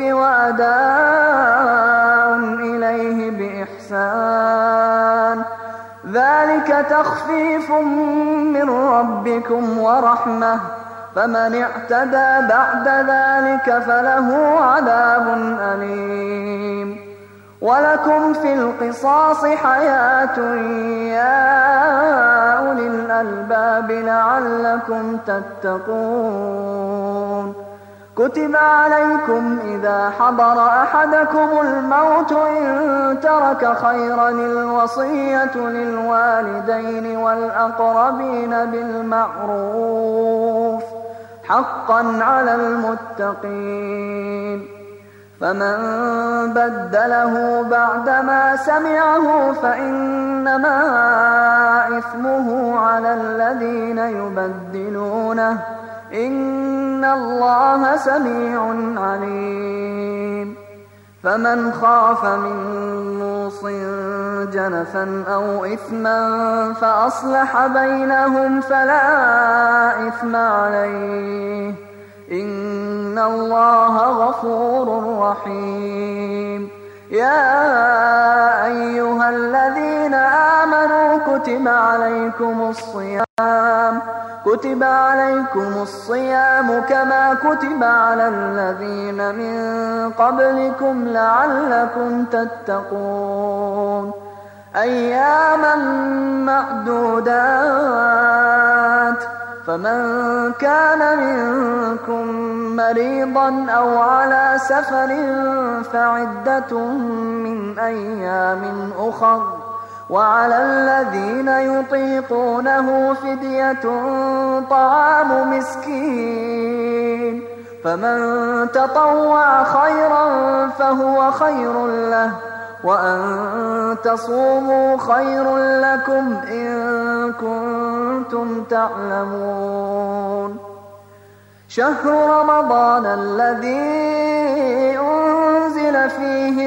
وأداء إليه بإحسان، ذلك تخفيف من ربكم ورحمة، فمن اعتدى بعد ذلك فله عذاب أليم. ولكم في القصاص حياة يا أولي الألباب لعلكم تتقون. كتب عليكم إذا حضر أحدكم الموت إن ترك خيرا الوصية للوالدين والأقربين بالمعروف حقا على المتقين، فمن بدله بعدما سمعه فإنما إثمه على الذين يبدلونه، إن الله سميع عليم. فمن خاف من موص جنفا أو إثما فأصلح بينهم فلا إثم عليه، إن الله غفور رحيم. يا أيها الذين آمنوا كتب عليكم الصيام كما كتب على الذين من قبلكم لعلكم تتقون، أياما معدودات، فمن كان منكم مريضا أو على سفر فعدة من أيام أخر، وعلى الذين يطيقونه فدية طعام مسكين، فمن تطوع خيرا فهو خير له، وأن تصوموا خير لكم إن كنتم تعلمون. شهر رمضان الذي أنزل فيه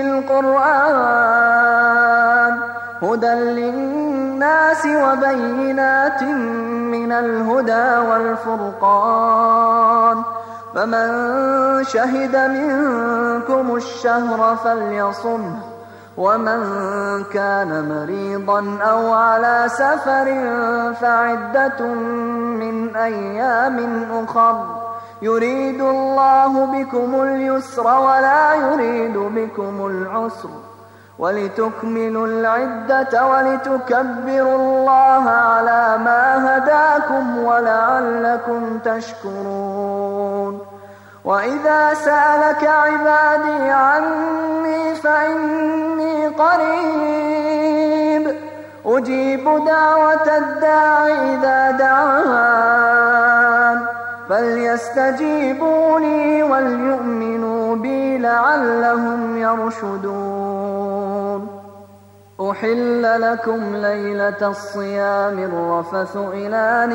القرآن هدى للناس وبينات من الهدى والفرقان، فمن شهد منكم الشهر فليصمه، ومن كان مريضا أو على سفر فعدة من أيام أخر، يريد الله بكم اليسر ولا يريد بكم العسر، ولتكملوا العدة ولتكبروا الله على ما هداكم ولعلكم تشكرون. وإذا سألك عبادي عني فإني قريب أجيب دعوة الداع إذا دعان، فليستجيبوا لي وليؤمنوا بي لعلهم يرشدون. أحل لكم ليلة الصيام الرفث إلى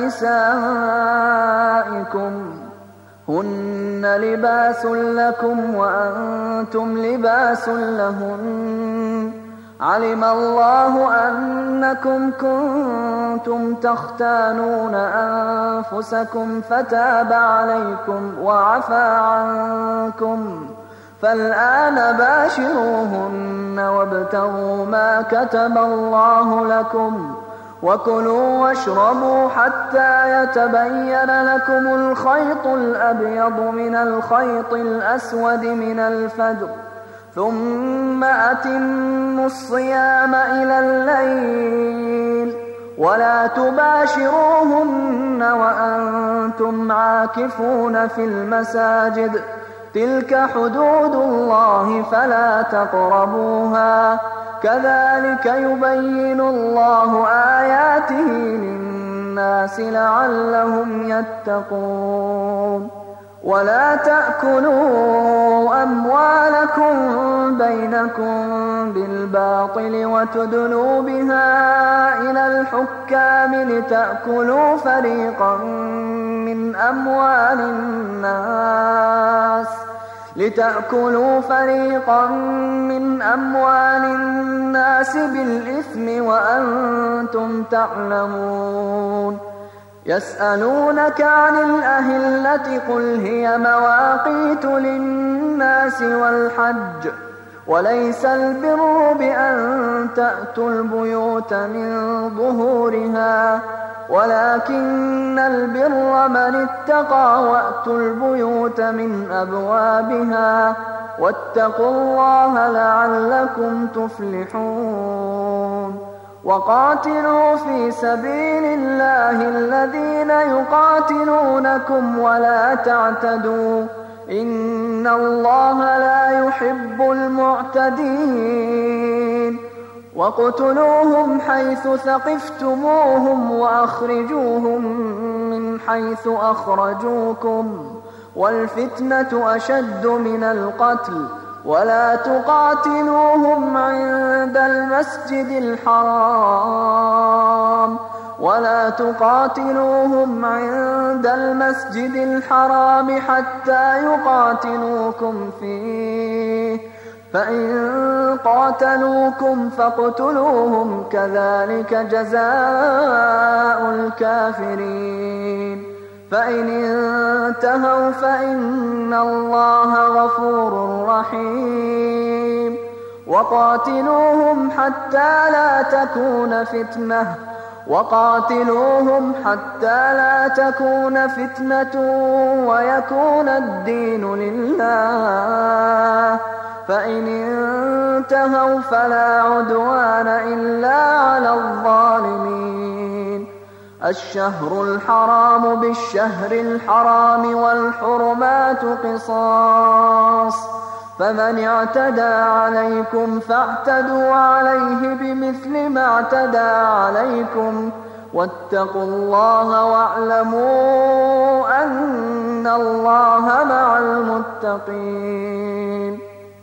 نسائكم هن لباس لكم وأنتم لباس لهن، علم الله أنكم كنتم تختانون أنفسكم فتاب عليكم وعفى عنكم، فالآن باشروهن وابتغوا ما كتب الله لكم، وكلوا واشربوا حتى يتبين لكم الخيط الأبيض من الخيط الأسود من الفجر، ثم أتموا الصيام إلى الليل، ولا تباشروهن وأنتم عاكفون في المساجد، تلك حدود الله فلا تقربوها، كذلك يبين الله آياته للناس لعلهم يتقون. ولا تأكلوا أموالكم بينكم بالباطل وتدلوا بها إلى الحكام لتأكلوا فريقا من أموال الناس بالإثم وأنتم تعلمون. يسألونك عن الأهلة قل هي مواقيت للناس والحج وليس البر بأن تأتوا البيوت من ظهورها ولكن البر من اتقى وأتوا البيوت من أبوابها واتقوا الله لعلكم تفلحون. وقاتلوا في سبيل الله الذين يقاتلونكم ولا تعتدوا إن الله لا يحب المعتدين. وَاقْتُلُوهُمْ حيث ثقفتموهم وأخرجوهم من حيث أخرجوكم والفتنة أشد من القتل ولا تقاتلوهم عند المسجد الحرام حتى يقاتلوكم فيه فإن قاتلوكم فاقتلوهم كذلك جزاء الكافرين. فإن انتهوا فإن الله غفور رحيم. وقاتلوهم حتى لا تكون فتنة ويكون الدين لله. فإن انتهوا فلا عدوان إلا على الظالمين. الشهر الحرام بالشهر الحرام والحرمات قصاص فمن اعتدى عليكم فاعتدوا عليه بمثل ما اعتدى عليكم واتقوا الله واعلموا أن الله مع المتقين.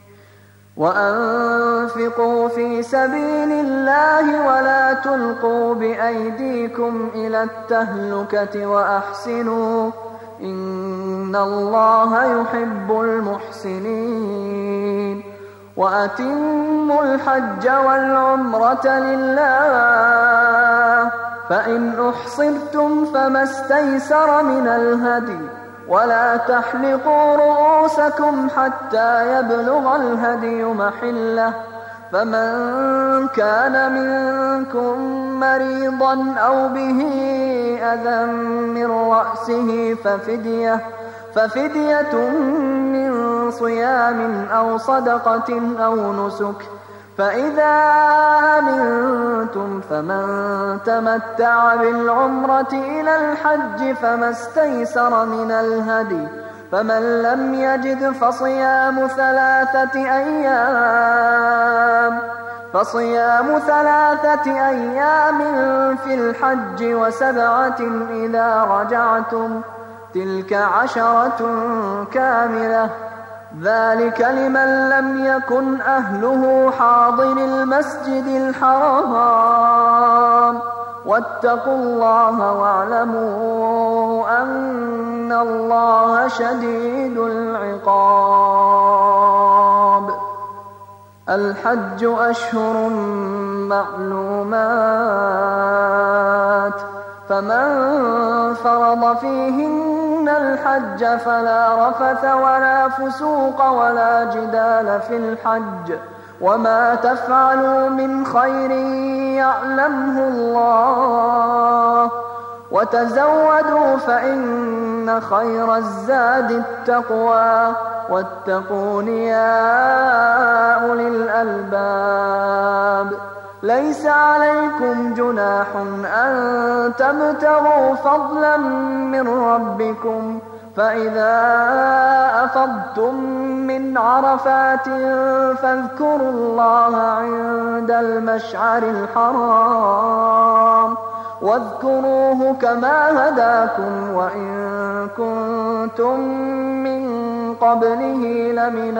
وأنفقوا في سبيل الله ولا تلقوا بأيديكم إلى التهلكة وأحسنوا إن الله يحب المحسنين. وأتموا الحج والعمرة لله فإن أحصرتم فما استيسر من الهدي ولا تحلقوا رؤوسكم حتى يبلغ الهدي محله فمن كان منكم مريضا أو به أذى من رأسه ففدية من صيام أو صدقة أو نسك فإذا أمنتم فمن تمتع بالعمرة إلى الحج فما استيسر من الهدي فمن لم يجد فصيام ثلاثة أيام في الحج وسبعة إذا رجعتم تلك 10 كاملة ذلك لمن لم يكن أهله حاضر المسجد الحرام واتقوا الله واعلموا أن الله شديد العقاب. الحج أشهر معلومات فمن فرض فيهن الحج فلا رفث ولا فسوق ولا جدال في الحج وما تفعلوا من خير يعلمه الله وتزودوا فإن خير الزاد التقوى واتقون يا أولي الألباب. ليس عليكم جناح أن تبتغوا فضلا من ربكم فإذا أفضتم من عرفات فاذكروا الله عند المشعر الحرام واذكروه كما هداكم وإن كنتم من قبله لمن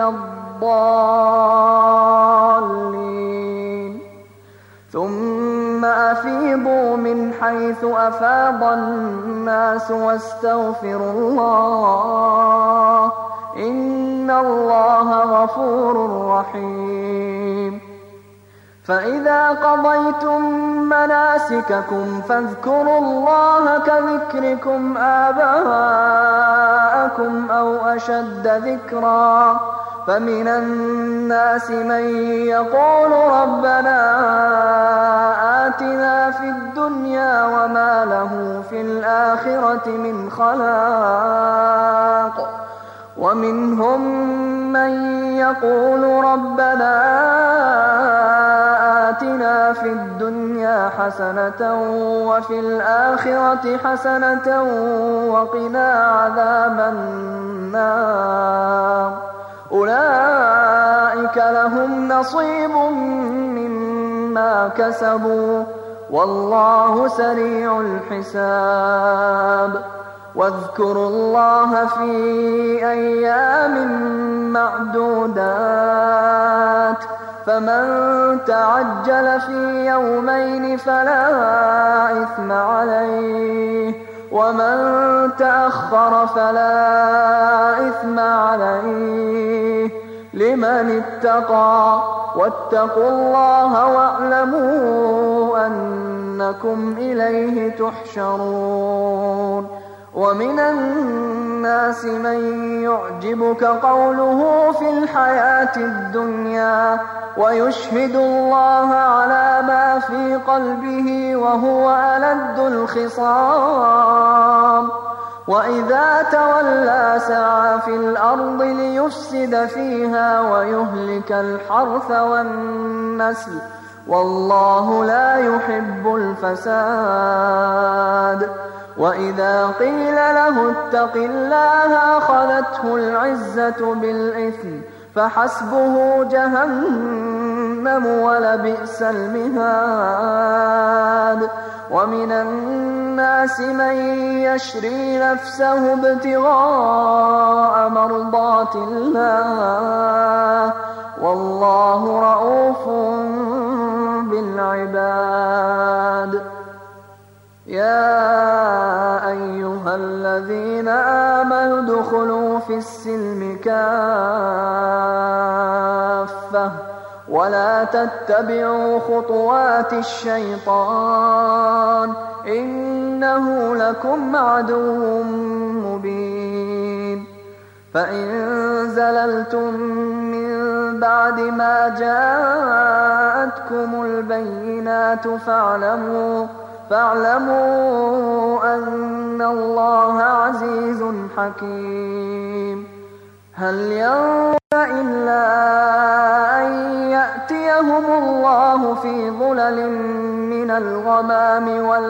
الضالين ثم أفيضوا من حيث أفاض الناس واستغفروا الله إن الله غفور رحيم فإذا قضيتم مناسككم فاذكروا الله كذكركم آباءكم أو أشد ذكرا فمن الناس من يقول ربنا آتنا في الدنيا وما له في الآخرة من خلاق ومنهم من يقول ربنا آتنا في الدنيا حسنة وفي الآخرة حسنة وقنا عذاب النار أولئك لهم نصيب مما كسبوا والله سريع الحساب واذكروا الله في أيام معدودات فمن تعجل في يومين فلا إثم عليه ومن تأخر فلا إثم عليه لمن اتقى واتقوا الله واعلموا أنكم إليه تحشرون ومن الناس من يعجبك قوله في الحياة الدنيا ويشهد الله على ما في قلبه وهو ألد الخصام وإذا تولى سعى في الأرض ليفسد فيها ويهلك الحرث والنسل والله لا يحب الفساد وإذا قيل له اتق الله أخذته العزة بالإثم فحسبه جهنم ولبئس المهاد ومن الناس من يشري نفسه ابتغاء مرضات الله والله رؤوف بالعباد يا أيها الذين آمنوا ادخلوا في السلم كافة ولا تتبعوا خطوات الشيطان إنه لكم عدو مبين فإن زللتم من بعد ما جاءتكم البينات فاعلموا أن الله عزيز حكيم هل ينظرون إلا أن يأتيهم الله في ظلل من الغمام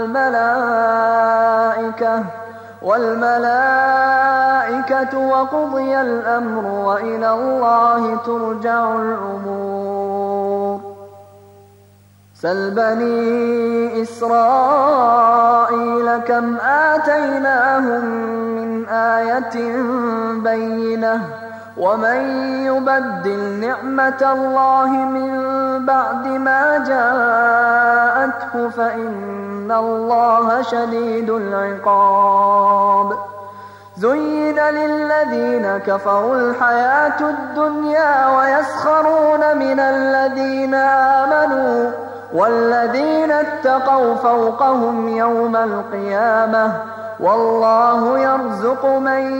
والملائكة وقضي الأمر وإلى الله ترجع الأمور سل بني إسرائيل كم آتيناهم من آية بينة ومن يبدل نعمة الله من بعد ما جاءته فإن الله شديد العقاب زين للذين كفروا الحياة الدنيا ويسخرون من الذين آمنوا والذين اتقوا فوقهم يوم القيامة والله يرزق من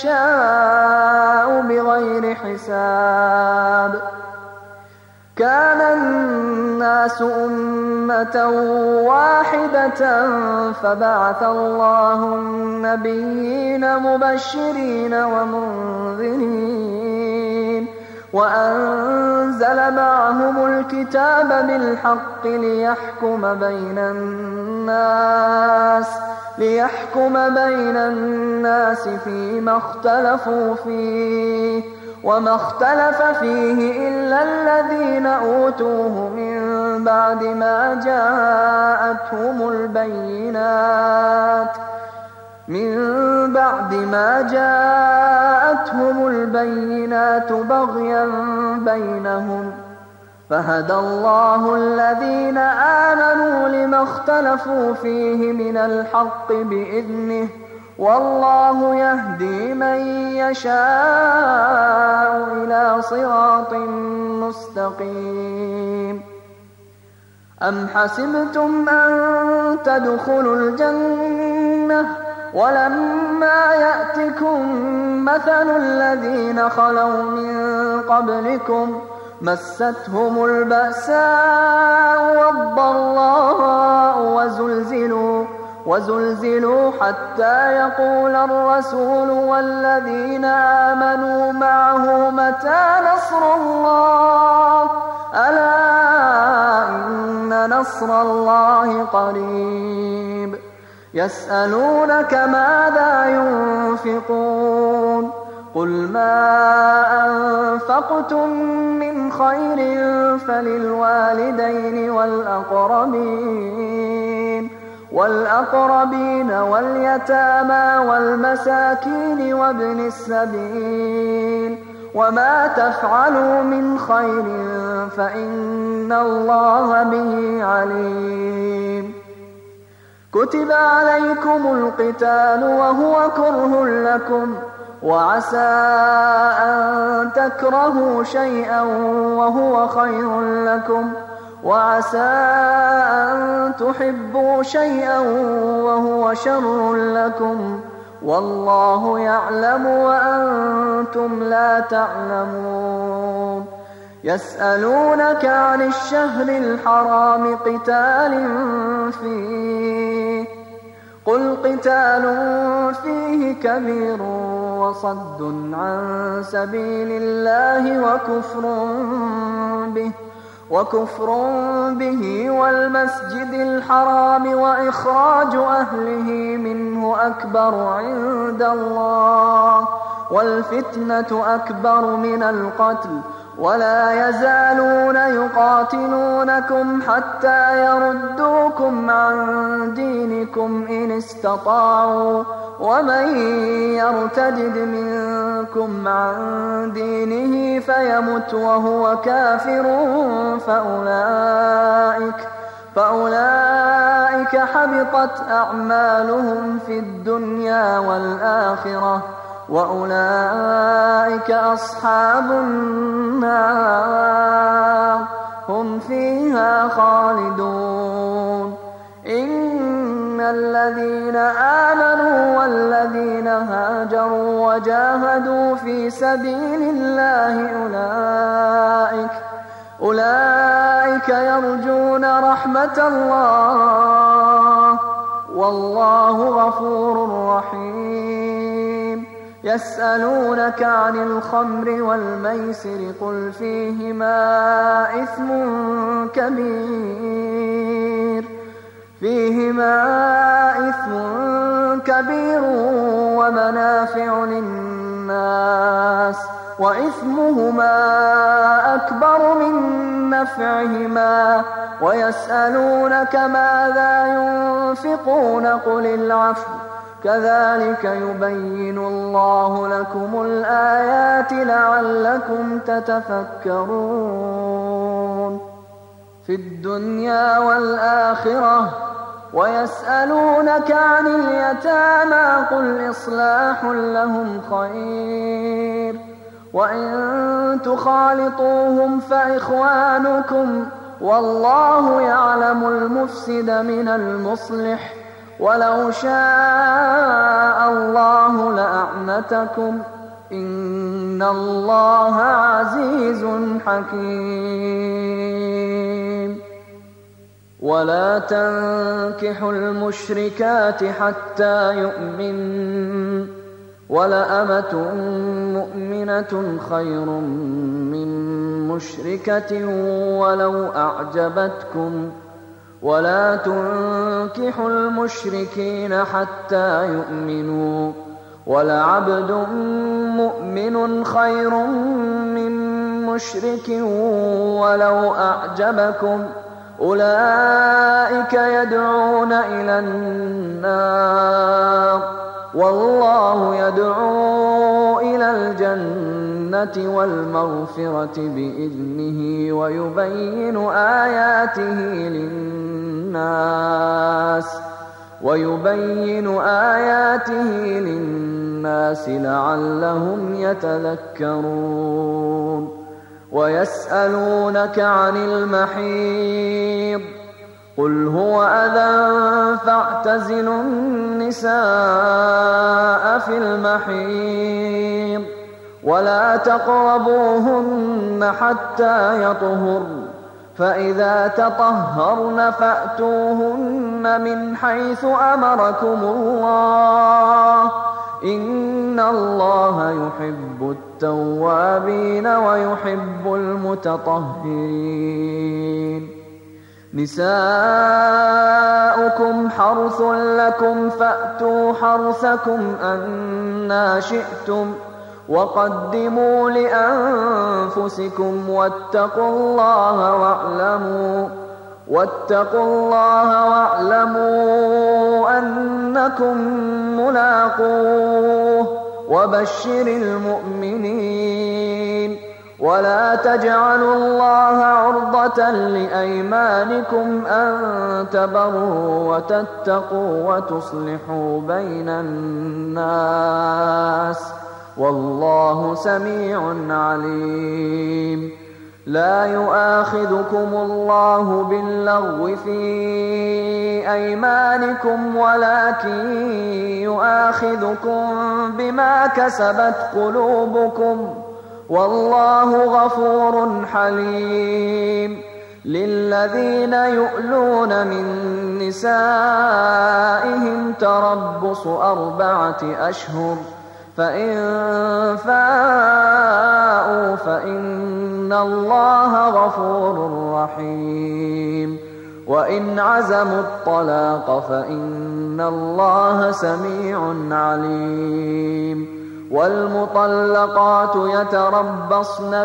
يشاء بغير حساب كان الناس أمة واحدة فبعث الله النبيين مبشرين ومنذرين وأنزل معهم الكتاب بالحق ليحكم بين الناس فيما اختلفوا فيه وما اختلف فيه إلا الذين أوتوه من بعد ما جاءتهم البينات من بعد ما جاءتهم البينات بغيا بينهم، فهدى الله الذين آمنوا لما اختلفوا فيه من الحق بإذنه، والله يهدي من يشاء إلى صراط مستقيم. أم حسبتم أن تدخلوا الجنة ولما يأتكم مثل الذين خلوا من قبلكم مستهم البأساء والضراء وزلزلوا حتى يقول الرسول والذين آمنوا معه متى نصر الله، ألا إن نصر الله قريب. يسألونك ماذا ينفقون، قل ما أنفقتم من خير فللوالدين والأقربين واليتامى والمساكين وابن السبيل، وما تفعلوا من خير فإن الله به عليم. كتب عليكم القتال وهو كره لكم، وعسى أن تكرهوا شيئا وهو خير لكم، وعسى أن تحبوا شيئا وهو شر لكم، والله يعلم وأنتم لا تعلمون. يسألونك عن الشهر الحرام قتال فيه، قل قتال فيه كبير وصد عن سبيل الله وكفر به والمسجد الحرام وإخراج أهله منه أكبر عند الله، والفتنة أكبر من القتل، ولا يزالون يقاتلونكم حتى يردوكم عن دينكم إن استطاعوا، ومن يرتد منكم عن دينه فيمت وهو كافر فأولئك حبطت أعمالهم في الدنيا والآخرة، وأولئك أصحاب النار هم فيها خالدون. إن الذين آمنوا والذين هاجروا وجاهدوا في سبيل الله أولئك يرجون رحمة الله، والله غفور رحيم. يسألونك عن الخمر والميسر قل فيهما إثم كبير ومنافع للناس، وإثمهما أكبر من نفعهما، ويسألونك ماذا ينفقون قل العفو، كذلك يبين الله لكم الآيات لعلكم تتفكرون في الدنيا والآخرة. ويسألونك عن اليتامى قل إصلاح لهم خير، وإن تخالطوهم فإخوانكم، والله يعلم المفسد من المصلح، ولو شاء الله لأعنتكم، إن الله عزيز حكيم. ولا تنكحوا المشركات حتى يؤمنن، ولأمة مؤمنة خير من مشركة ولو أعجبتكم، ولا تنكحوا المشركين حتى يؤمنوا، ولعبد مؤمن خير من مشرك ولو أعجبكم، أولئك يدعون إلى النار والله يدعو إلى الجنة والمغفرة بإذنه ويبين آياته للناس لعلهم يتذكرون. ويسألونك عن المحيض قل هو أذى فاعتزلوا النساء في المحيض ولا تقربوهن حتى يطهرن فإذا تطهرن فأتوهن من حيث أمركم الله إن الله يحب التوابين ويحب المتطهرين. نساؤكم حرث لكم فأتوا حرثكم أنى شئتم وقدموا لأنفسكم واتقوا الله واعلموا أنكم ملاقوه وبشر المؤمنين. ولا تجعلوا الله عرضة لأيمانكم أن تبروا وتتقوا وتصلحوا بين الناس والله سميع عليم. لا يؤاخذكم الله باللغو في أيمانكم ولكن يؤاخذكم بما كسبت قلوبكم والله غفور حليم. للذين يؤلون من نسائهم تربص 4 أشهر فإن فاءوا فإن الله غفور رحيم. وإن عزموا الطلاق فإن الله سميع عليم. والمطلقات يتربصن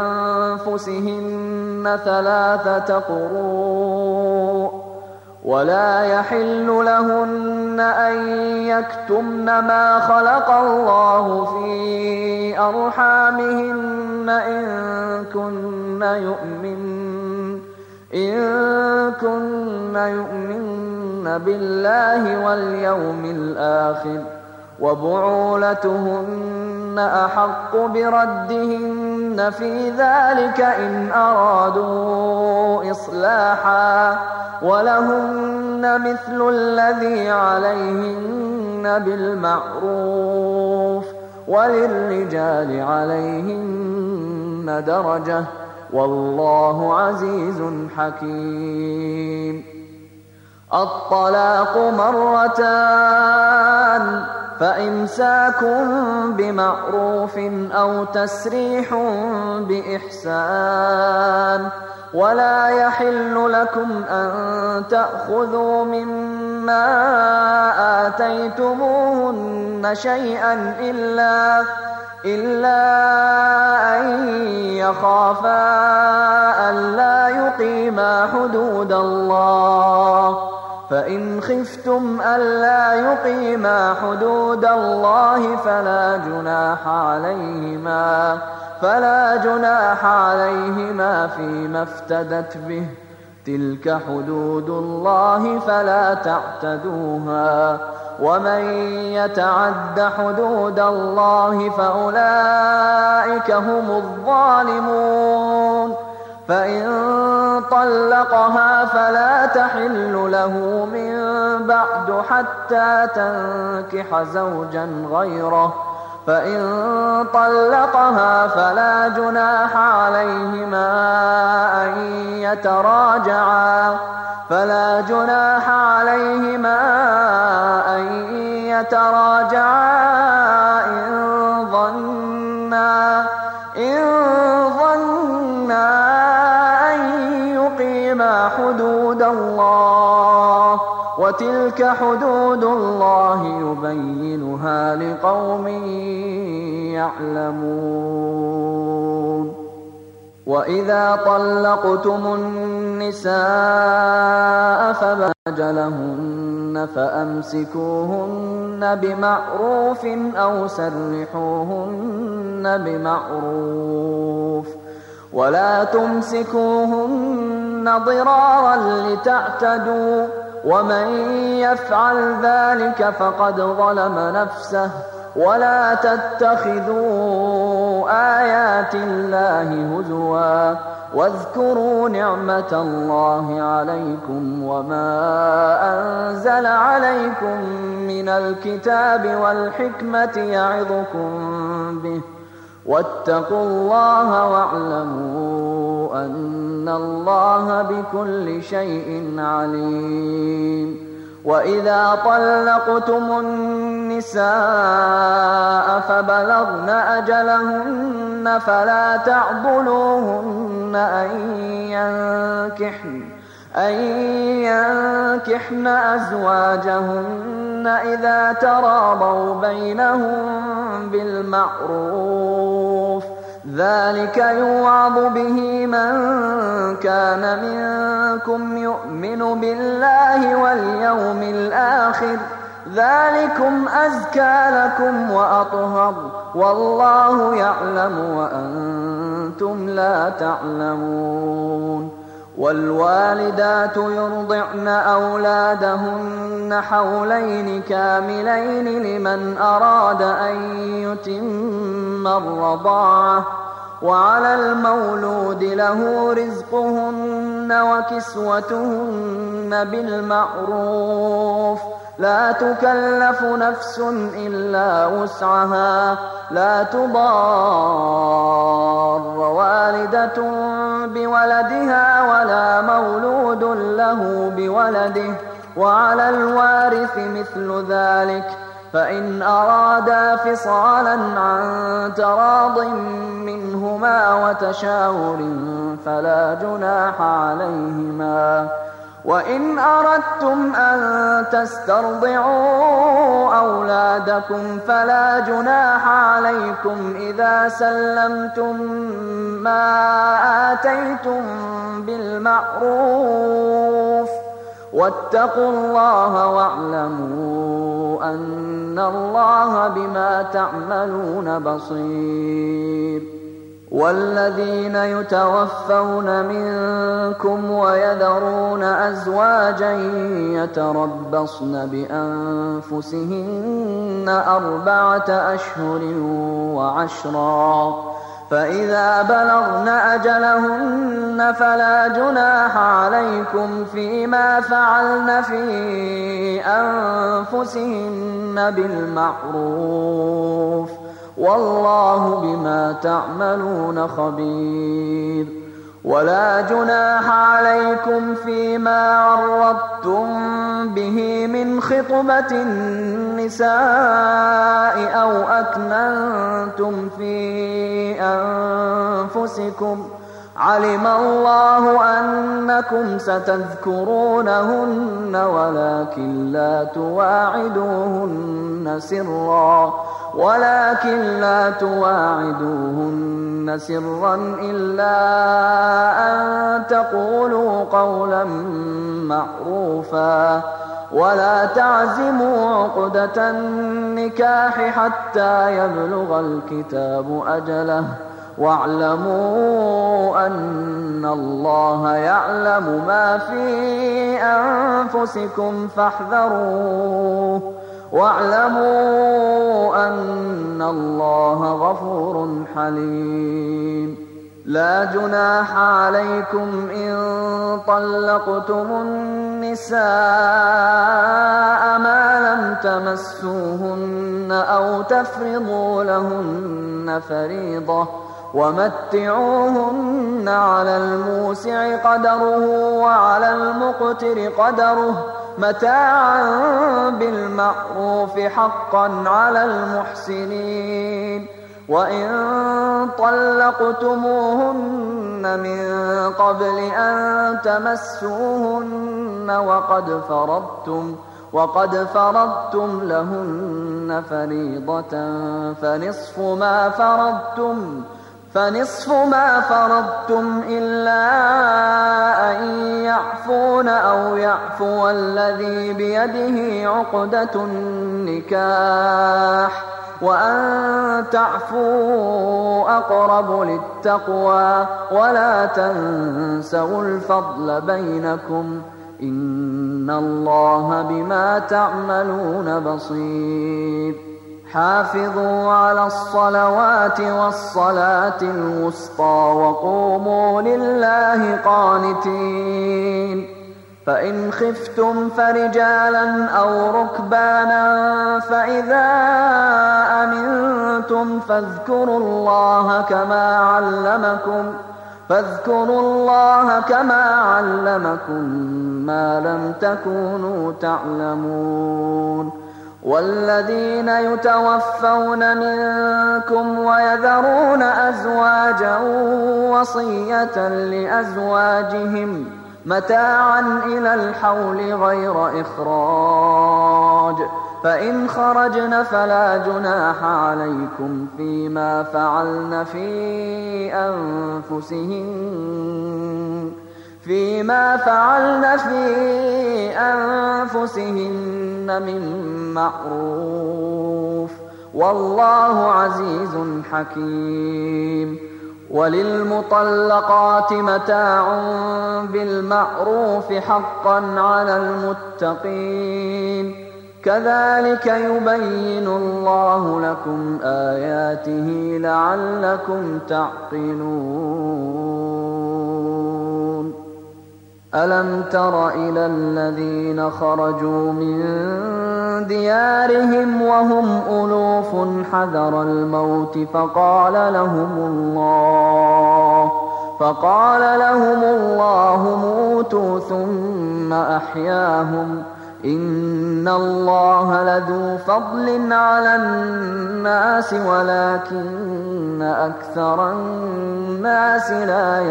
بأنفسهن 3 قروء ولا يحل لهن أن يكتمن ما خلق الله في أرحامهن إن كن يؤمن بالله واليوم الآخر وبعولتهن أحق بردهن في ذلك إن أرادوا إصلاحا ولهن مثل الذي عليهن بالمعروف وللرجال عليهن درجة والله عزيز حكيم. الطلاق 2 فإمساك بمعروف أو تسريح بإحسان. ولا يحل لكم أن تأخذوا مما آتيتموهن شيئا إلا أن يخافا ألا يقيما حدود الله فإن خفتم ألا يقيما حدود الله فلا جناح عليهما فيما افتدت به تلك حدود الله فلا تعتدوها ومن يتعد حدود الله فأولئك هم الظالمون. فإن طلقها فلا تحل له من بعد حتى تنكح زوجا غيره فإن طلقها فلا جناح عليهما أن يتراجعا إن ظنا أن يقيما حدود الله وتلك حدود الله يبينها لقوم يعلمون. وإذا طلقتم النساء فبلغن أجلهن فأمسكوهن بمعروف أو سرحوهن بمعروف ولا تمسكوهن ضرارا لتعتدوا ومن يفعل ذلك فقد ظلم نفسه ولا تتخذوا آيات الله هزوا واذكروا نعمة الله عليكم وما أنزل عليكم من الكتاب والحكمة يعظكم به واتقوا الله واعلموا أن الله بكل شيء عليم. وإذا طلقتم النساء فبلغن أجلهن فلا تعضلوهن أن ينكحن أزواجهن إذا تراضوا بينهم بالمعروف ذلك يوعظ به من كان منكم يؤمن بالله واليوم الآخر ذلكم أزكى لكم وأطهر والله يعلم وأنتم لا تعلمون. والوالدات يرضعن أولادهن حولين كاملين لمن أراد أن يتم الرضاعة وعلى المولود له رزقهن وكسوتهن بالمعروف لا تكلف نفس إلا وسعها لا تضار والدة بولدها ولا مولود له بولده وعلى الوارث مثل ذلك فإن أرادا فصالا عن تراض منهما وتشاور فلا جناح عليهما. وإن أردتم أن تسترضعوا أولادكم فلا جناح عليكم إذا سلمتم ما آتيتم بالمعروف واتقوا الله واعلموا أن الله بما تعملون بصير. والذين يتوفون منكم ويذرون أزواجا يتربصن بأنفسهن 4 أشهر وعشرا فإذا بلغن أجلهن فلا جناح عليكم فيما فعلن في أنفسهن بالمعروف والله بما تعملون خبير. ولا جناح عليكم فيما عرضتم به من خطبة النساء أو أكننتم في أنفسكم علم الله أنكم ستذكرونهن ولكن لا تواعدوهن سرا إلا أن تقولوا قولا معروفا ولا تعزموا عقدة النكاح حتى يبلغ الكتاب أجله واعلموا أن الله يعلم ما في أنفسكم فاحذروه واعلموا أن الله غفور حليم. لا جناح عليكم إن طلقتم النساء ما لم تمسوهن أو تفرضوا لهن فريضة ومتعوهن على الموسع قدره وعلى المقتر قدره متاعا بالمعروف حقا على المحسنين. وإن طلقتموهن من قبل أن تمسوهن وقد فرضتم لهن فريضة فنصف ما فرضتم فنصف ما فرضتم إلا أن يعفون أو يعفو الذي بيده عقدة النكاح وأن تعفوا أقرب للتقوى ولا تنسوا الفضل بينكم إن الله بما تعملون بصير حافظوا على الصلوات والصلاة الوسطى وقوموا لله قانتين فإن خفتم فرجالا أو ركبانا فإذا أمنتم فاذكروا الله كما علمكم ما لم تكونوا تعلمون والذين يتوفون منكم ويذرون أزواجا وصية لأزواجهم متاعا إلى الحول غير إخراج فإن خرجن فلا جناح عليكم فيما فعلن في أنفسهن من معروف والله عزيز حكيم وللمطلقات متاع بالمعروف حقا على المتقين كذلك يبين الله لكم آياته لعلكم تعقلون ألم تر إلى الذين خرجوا من ديارهم وهم ألوف حذر الموت فقال لهم الله موتوا ثم أحياهم إن الله لذو فضل على الناس ولكن أكثر الناس لا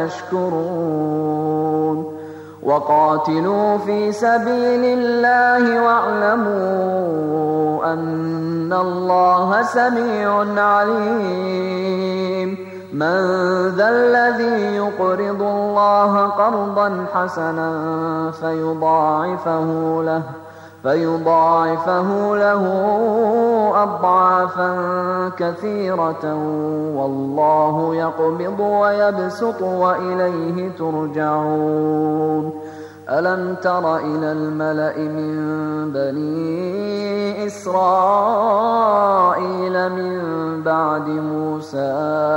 يشكرون وقاتلوا في سبيل الله واعلموا أن الله سميع عليم من ذا الذي يقرض الله قرضا حسنا فيضاعفه له أضعافا كثيرة والله يقبض ويبسط وإليه ترجعون ألم تر إلى الملأ من بني إسرائيل من بعد موسى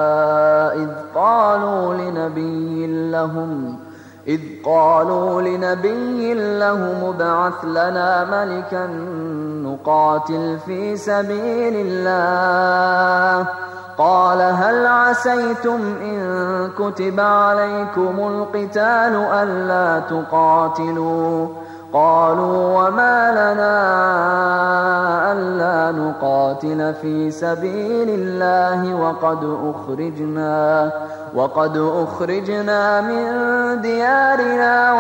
إذ قالوا لنبي لهم ابعث لنا ملكا نقاتل في سبيل الله قال هل عسيتم إن كتب عليكم القتال ألا تقاتلوا قالوا وما لنا ألا نقاتل في سبيل الله وقد أخرجنا من ديارنا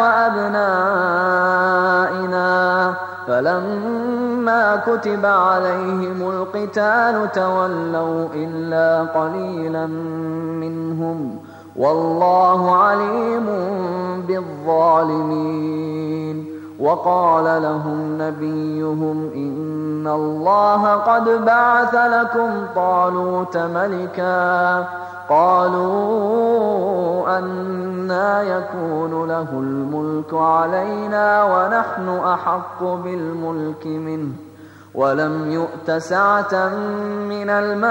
وأبنائنا فلما كتب عليهم القتال تولوا إلا قليلا منهم والله عليم بالظالمين وقال لهم نبيهم إن الله قد بعث لكم طالوت ملكا قالوا أنى يكون له الملك علينا ونحن أحق بالملك منه ولم يؤت سعة من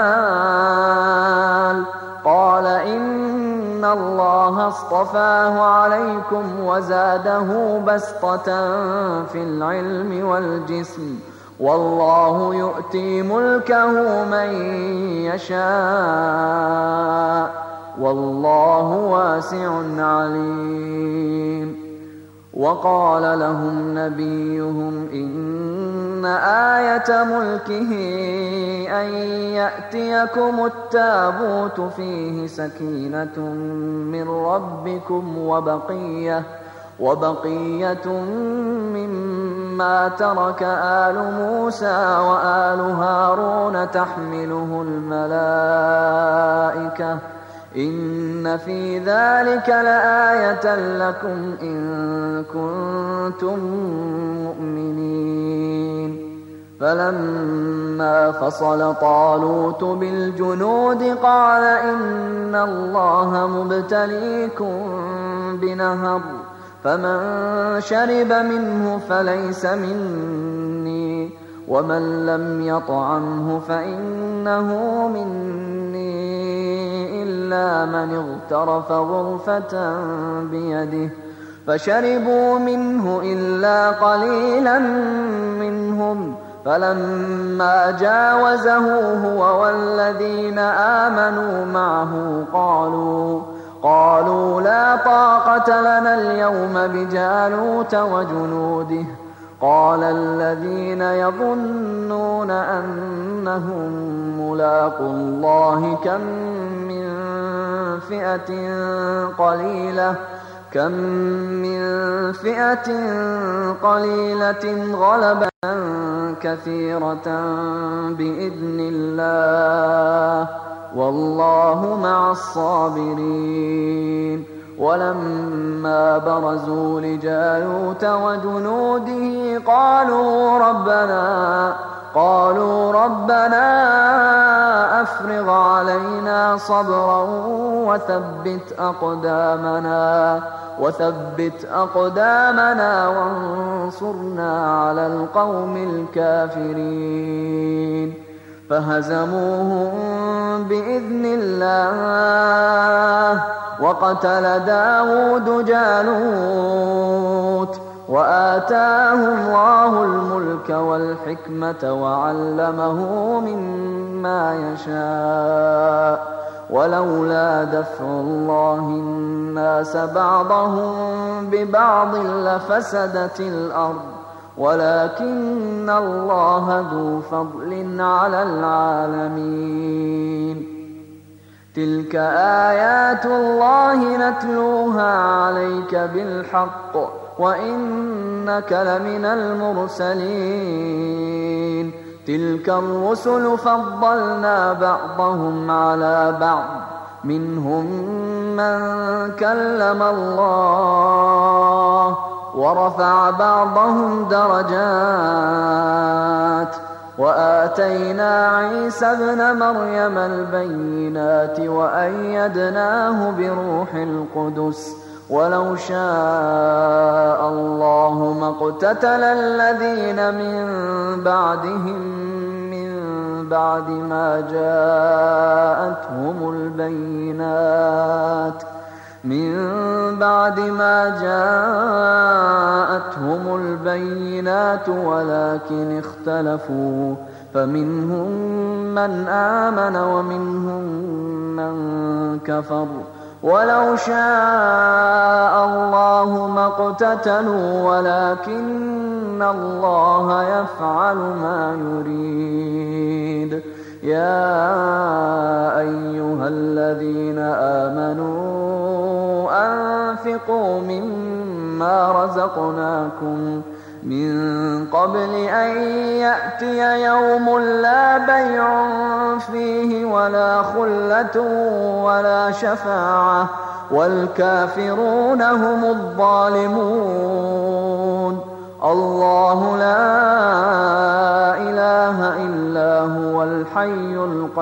المال قال إن الله اصطفاه عليكم وزاده بسطة في العلم والجسم والله يؤتي ملكه من يشاء والله واسع عليم وقال لهم نبيهم إن آية ملكه أن يأتيكم التابوت فيه سكينة من ربكم وبقية مما ترك آل موسى وآل هارون تحمله الملائكة إن في ذلك لآية لكم إن كنتم مؤمنين. فلما فصل طالوت بالجنود قال إن الله مبتليكم بنهر فمن شرب منه فليس مني ومن لم يطعمه فإنه مني إلا من اغترف غرفة بيده فشربوا منه إلا قليلا منهم. فلما جاوزه هو والذين آمنوا معه قالوا لا طاقة لنا اليوم بجالوت وجنوده. قال الذين يظنون أنهم ملاقو الله كم من فئة قليلة غلبت كثيرة بإذن الله والله مع الصابرين. ولما برزوا لجالوت وجنوده قالوا ربنا أفرغ علينا صبرا وثبت أقدامنا وانصرنا على القوم الكافرين. فهزموهم بإذن الله وقتل داود جالوت وآتاه الله الملك والحكمة وعلمه مما يشاء. ولولا دفع الله الناس بعضهم ببعض لفسدت الأرض ولكن الله ذو فضل على العالمين. تلك آيات الله نتلوها عليك بالحق وإنك لمن المرسلين. تلك الرسل فضلنا بعضهم على بعض منهم من كلم الله ورفع بعضهم درجات وآتينا عيسى ابن مريم البينات وأيدناه بروح القدس. ولو شاء الله ما اقتتل الذين من بعد ما جاءتهم البينات ولكن اختلفوا فمنهم من آمن ومنهم من كفر. ولو شاء الله ما اقتتلوا ولكن الله يفعل ما يريد. يا أيها الذين آمنوا أنفقوا مما رزقناكم من قبل أن يأتي يوم لا بيع فيه ولا خلة ولا شفاعة والكافرون هم الظالمون. الله لا إله إلا هو الحي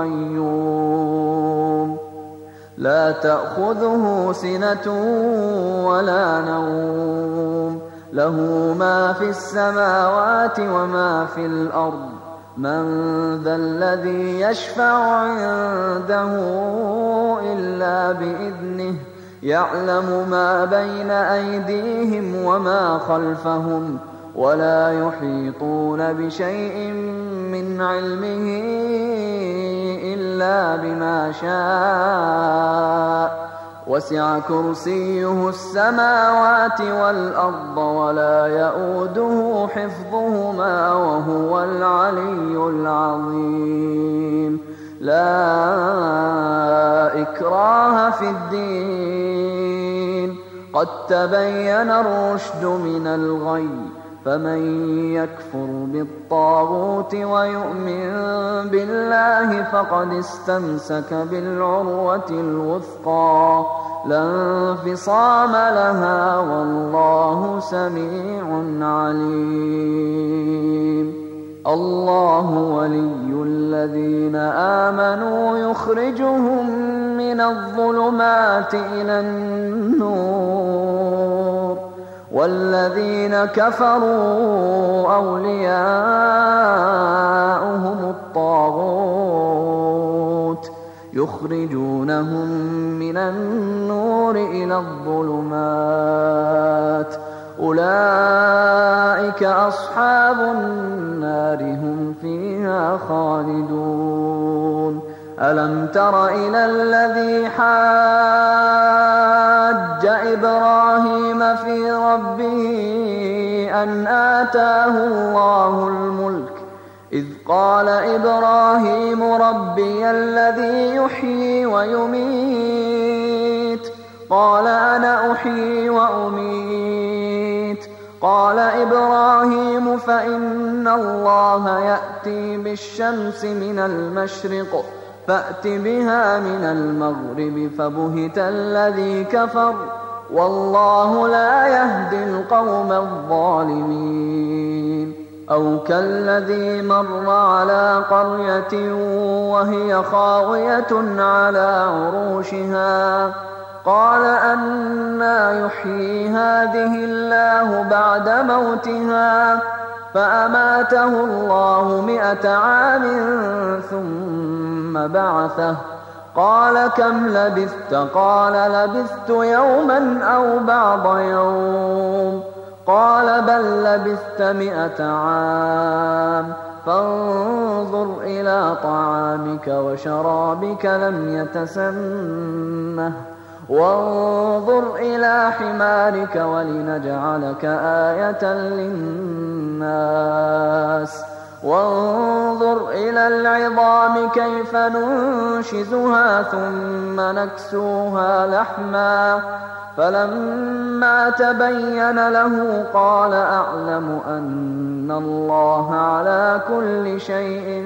القيوم لا تأخذه سنة ولا نوم له ما في السماوات وما في الأرض. من ذا الذي يشفع عنده إلا بإذنه يعلم ما بين أيديهم وما خلفهم ولا يحيطون بشيء من علمه إلا بما شاء. وسع كرسيه السماوات والأرض ولا يؤوده حفظهما وهو العلي العظيم. لا إكراه في الدين قد تبين الرشد من الغي فمن يكفر بالطاغوت ويؤمن بالله فقد استمسك بالعروة الوثقى لا انفصام لها والله سميع عليم. الله ولي الذين آمنوا يخرجهم من الظلمات إلى النور والذين كفروا أولياؤهم الطاغوت يخرجونهم من النور إلى الظلمات أولئك أصحاب النار هم فيها خالدون. ألم تر إلى الذي حاج إبراهيم في ربه أن آتاه الله الملك إذ قال إبراهيم ربي الذي يحيي ويميت قال أنا أحيي وأميت قال إبراهيم فإن الله يأتي بالشمس من المشرق فأت بها من المغرب فبهت الذي كفر والله لا يهدي القوم الظالمين. أو كالذي مر على قرية وهي خاوية على عروشها قال أنى يحيي هذه الله بعد موتها فأماته الله 100 عام ثم بعثه قال كم لبثت قال لبثت يوما أو بعض يوم قال بل لبثت 100 عام فانظر إلى طعامك وشرابك لم يتسنه وانظر إلى حمارك ولنجعلك آية للناس وانظر إلى العظام كيف ننشزها ثم نكسوها لحما فلما تبين له قال أعلم أن الله على كل شيء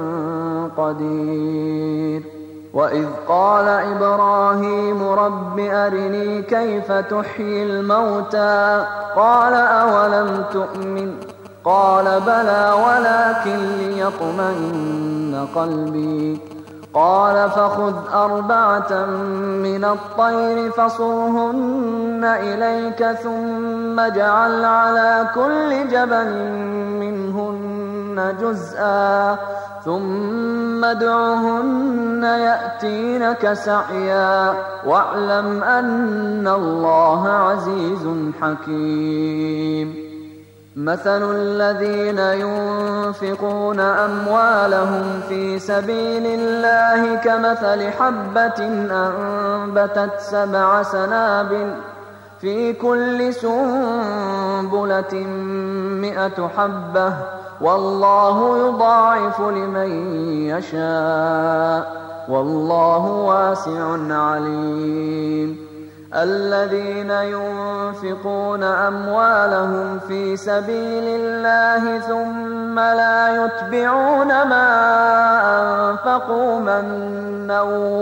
قدير. وإذ قال إبراهيم رب أرني كيف تحيي الموتى قال أولم تؤمن قال بلى ولكن ليطمئن قلبي قال فخذ 4 من الطير فصرهن إليك ثم اجعل على كل جبل منهن جزءا ثم ادعهن يأتينك سعيا واعلم أن الله عزيز حكيم. مثل الذين ينفقون أموالهم في سبيل الله كمثل حبة أنبتت 7 سنابل في كل سنبلة 100 حبة والله يضاعف لمن يشاء والله واسع عليم. الذين ينفقون أموالهم في سبيل الله ثم لا يتبعون ما أنفقوا منا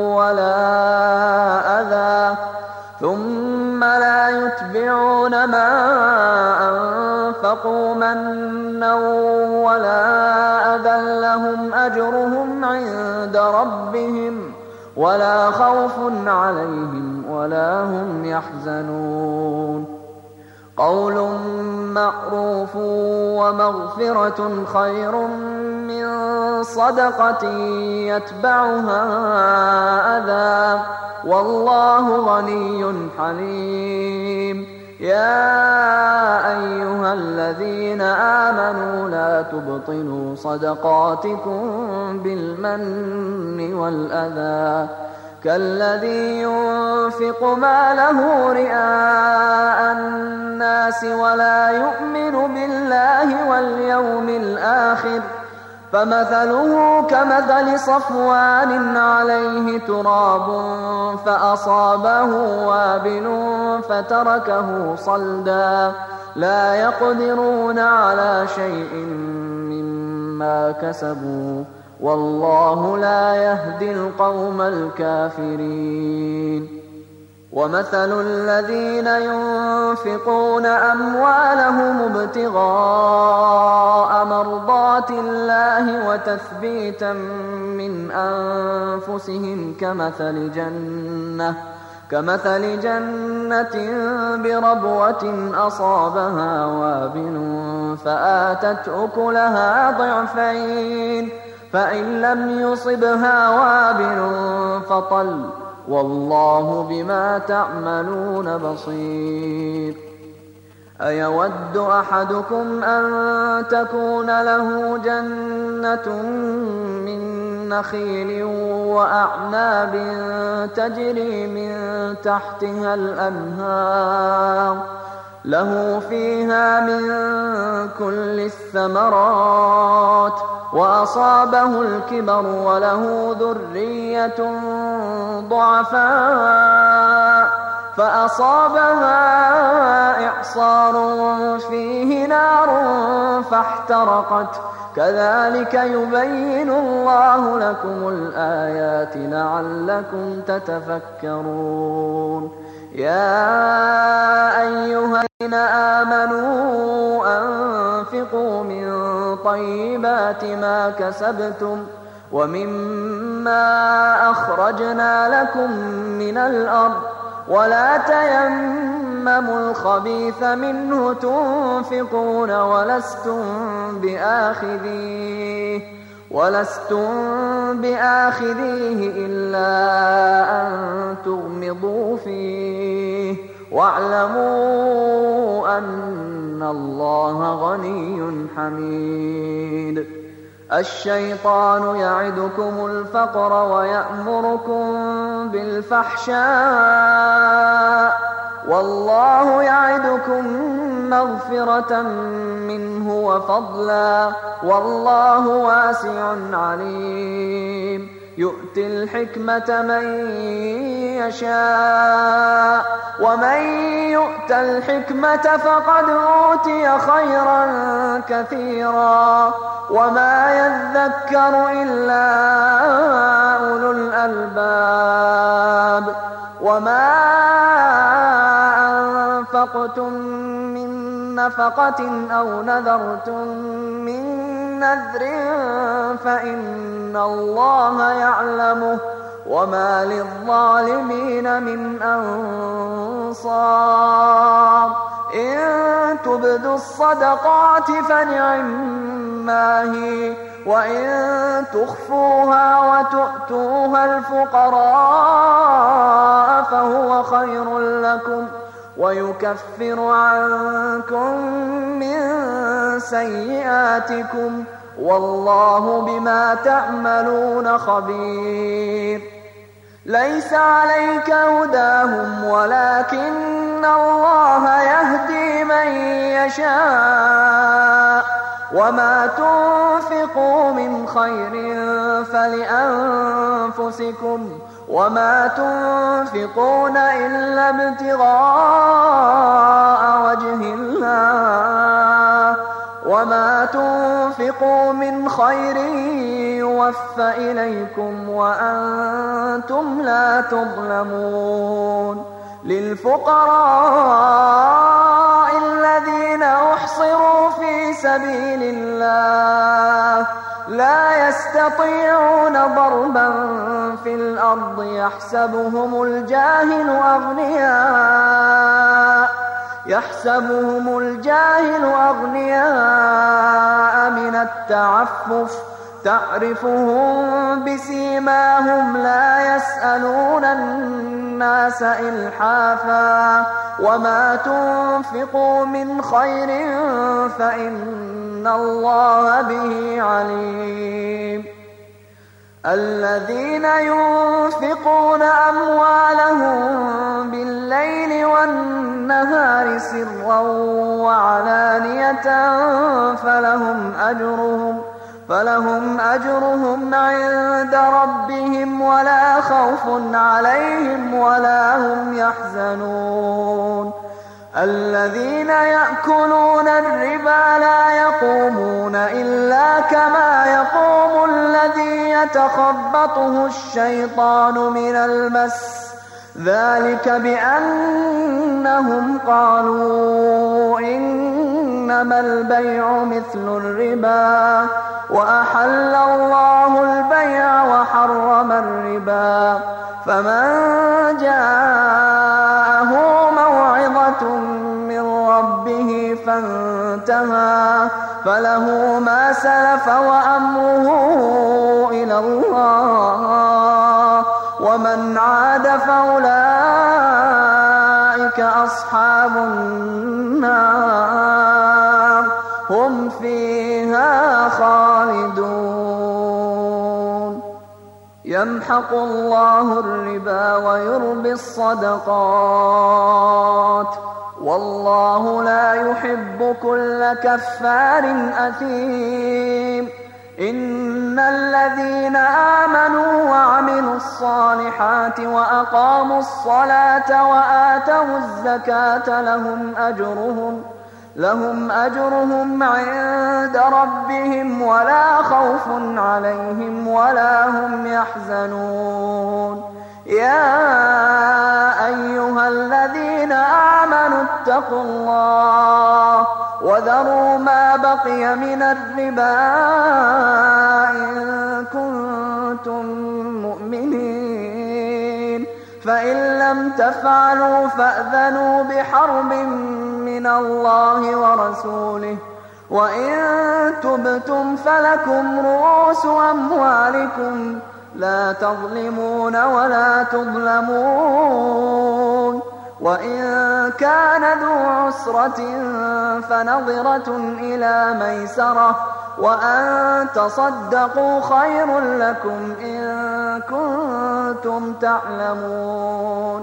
ولا أذى لهم أجرهم عند ربهم ولا خوف عليهم ولا هم يحزنون. قول معروف ومغفرة خير من صدقة يتبعها أذى والله غني حليم. يا أيها الذين آمنوا لا تبطلوا صدقاتكم بالمن والأذى كالذي ينفق ماله رئاء الناس ولا يؤمن بالله واليوم الآخر فمثله كمثل صفوان عليه تراب فأصابه وابل فتركه صلدا لا يقدرون على شيء مما كسبوا والله لا يهدي القوم الكافرين. ومثل الذين ينفقون أموالهم ابتغاء مرضات الله وتثبيتا من أنفسهم كمثل جنة بربوة أصابها وابل فآتت أكلها ضعفين فإن لم يصبها وابل فطل والله بما تعملون بصير. أيود أحدكم أن تكون له جنة من نخيل وأعناب تجري من تحتها الأنهار له فيها من كل الثمرات وأصابه الكبر وله ذرية ضعفاء فأصابها إعصار فيه نار فاحترقت كذلك يبين الله لكم الآيات لعلكم تتفكرون. يا أيها الذين آمنوا أنفقوا من طيبات ما كسبتم ومما أخرجنا لكم من الأرض ولا تيمموا الخبيث منه تنفقون ولستم بآخذيه إلا أن تغمضوا فيه واعلموا أن الله غني حميد. الشيطان يعدكم الفقر ويأمركم بالفحشاء والله يعدكم مغفرة منه وفضلا والله واسع عليم. يؤتي الحكمة من يشاء ومن يؤت الحكمة فقد أوتي خيرا كثيرا وما يذكر إلا أولو الألباب. وما أنفقتم من نفقة أو نذرتم من نذر فإن الله يعلمه وما للظالمين من أنصار. إن تبدوا الصدقات فنعما هي وإن تخفوها وتؤتوها الفقراء فهو خير لكم ويكفر عنكم من سيئاتكم والله بما تعملون خبير. ليس عليك هداهم ولكن الله يهدي من يشاء وما تنفقوا من خير فلأنفسكم وما تنفقون إلا ابتغاء وجه الله وما تنفقوا من خير يوفى إليكم وأنتم لا تظلمون. للفقراء الذين أحصروا في سبيل الله لا يستطيعون ضربا في الأرض يحسبهم الجاهل أغنياء من التعفف تعرفهم بسيماهم لا يسألون الناس إلحافا وما تنفقوا من خير فإن الله به عليم. الذين ينفقون أموالهم بالليل والنهار سرا وعلانية فلهم أجرهم عند ربهم ولا خوف عليهم ولا هم يحزنون. الذين يأكلون الربا لا يقومون إلا كما يقوم الذي يتخبطه الشيطان من المس ذلك بأنهم قالوا إنما البيع مثل الربا وأحل الله البيع وحرم الربا فمن جاءه موعظة من ربه فانتهى فله ما سلف وأمره إلى الله ومن عاد فأولئك أصحاب النار هم فيها خالدون يمحق الله الربا ويربي الصدقات والله لا يحب كل كفار أثيم إن الذين آمنوا وعملوا الصالحات وأقاموا الصلاة وآتوا الزكاة لهم أجرهم عند ربهم ولا خوف عليهم ولا هم يحزنون يا أيها الذين آمنوا اتقوا الله وذروا ما بقي من الربا إن كنتم مؤمنين فإن لم تفعلوا فأذنوا بحرب من الله ورسوله وإن تبتم فلكم رؤوس أموالكم لا تظلمون ولا تظلمون وإن كان ذو عسرة فنظرة إلى ميسرة وأن تصدقوا خير لكم إن كنتم تعلمون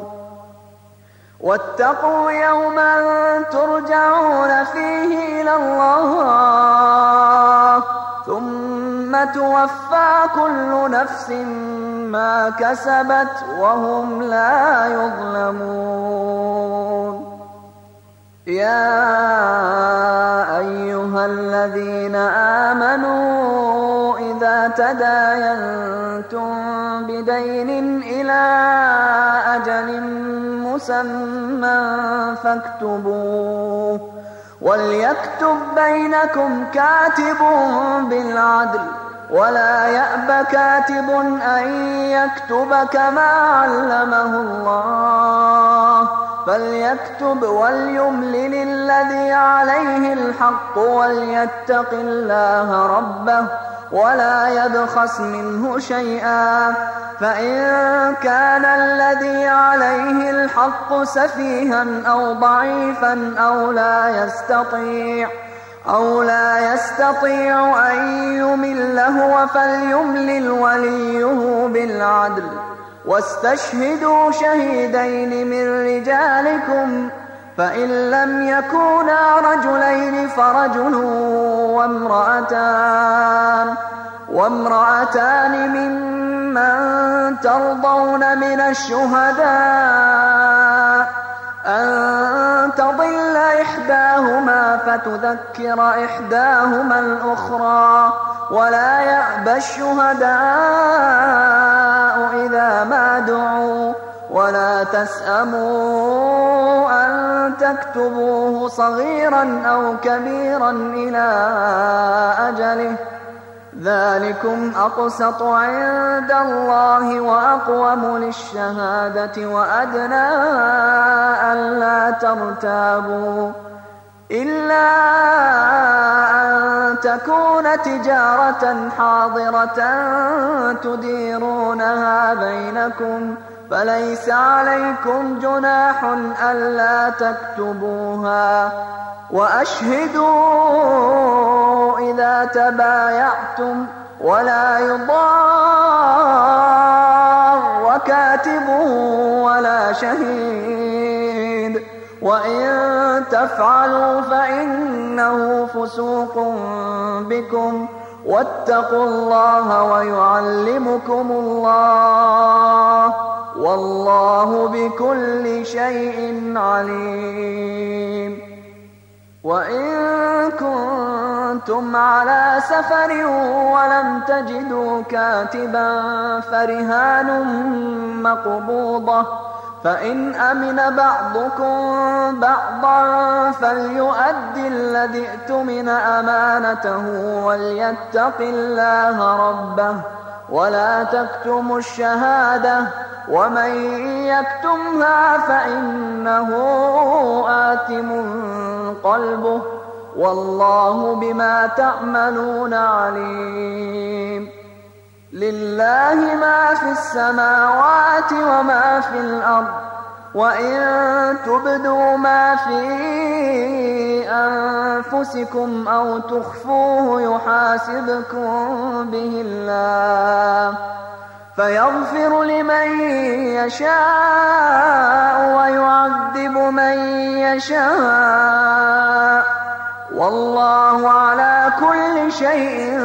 واتقوا يوما ترجعون فيه إلى الله ثم توفى كل نفس ما كسبت وهم لا يظلمون يا أيها الذين آمنوا إذا تداينتم بدين إلى أجل مسمى فاكتبوه وليكتب بينكم كاتب بالعدل ولا يأب كاتب أن يكتب كما علمه الله فليكتب وليملل الذي عليه الحق وليتق الله ربه ولا يبخس منه شيئا فإن كان الذي عليه الحق سفيها أو ضعيفا أو لا يستطيع أن يمل هو فليملل وليه بالعدل واستشهدوا شهيدين من رجالكم فإن لم يكونا رجلين فرجل وامرأتان ممن ترضون من الشهداء أن تضل إحداهما فتذكر إحداهما الأخرى ولا يأبى الشهداء إذا ما دعوا ولا تسأموا أن تكتبوه صغيرا أو كبيرا إلى أجله ذلكم أقسط عند الله وأقوم للشهادة وأدنى ألا ترتابوا إلا أن تكون تجارة حاضرة تديرونها بينكم فليس عليكم جناح ألا تكتبوها وأشهدوا إذا تبايعتم ولا يضار كاتب ولا شهيد وإن تفعلوا فإنه فسوق بكم واتقوا الله ويعلمكم الله والله بكل شيء عليم. وإن كنتم على سفر ولم تجدوا كاتبا فرهان مقبوضة، فإن أمن بعضكم بعضا فليؤد الذي اؤتمن أمانته وليتق الله ربه ولا تكتموا الشهادة، ومن يكتمها فإنه آثم قلبه، والله بما تعملون عليم. لله ما في السماوات وما في الأرض، وإن تبدوا ما في أنفسكم أو تخفوه يحاسبكم به الله، فيغفر لمن يشاء ويعذب من يشاء، والله على كل شيء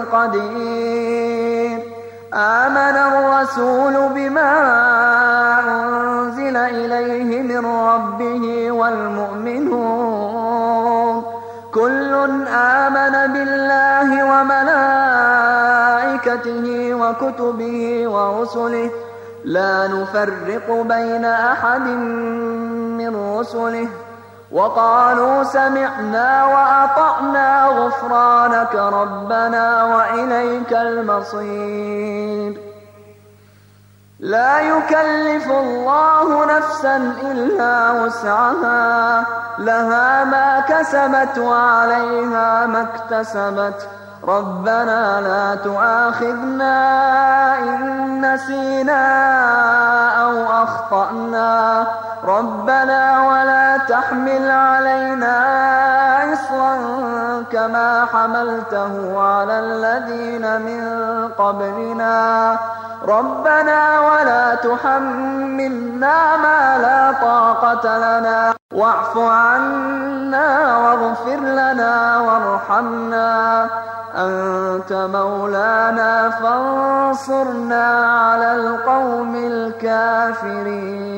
قدير. آمن الرسول بما أنزل إليه من ربه والمؤمنون كل آمن بالله وملائكته وكتبه ورسله لا نفرق بين أحد من رسله، وقالوا سمعنا وأطعنا غفرانك ربنا وإليك المصير. لا يكلف الله نفسا إلا وسعها، لها ما كسبت وعليها ما اكتسبت، ربنا لا تؤاخذنا إن نسينا أو أخطأنا، ربنا ولا تحمل علينا إصرا كما حملته على الذين من قبلنا، ربنا ولا تحملنا ما لا طاقة لنا، واعف عنا واغفر لنا وارحمنا، أنت مولانا فانصرنا على القوم الكافرين.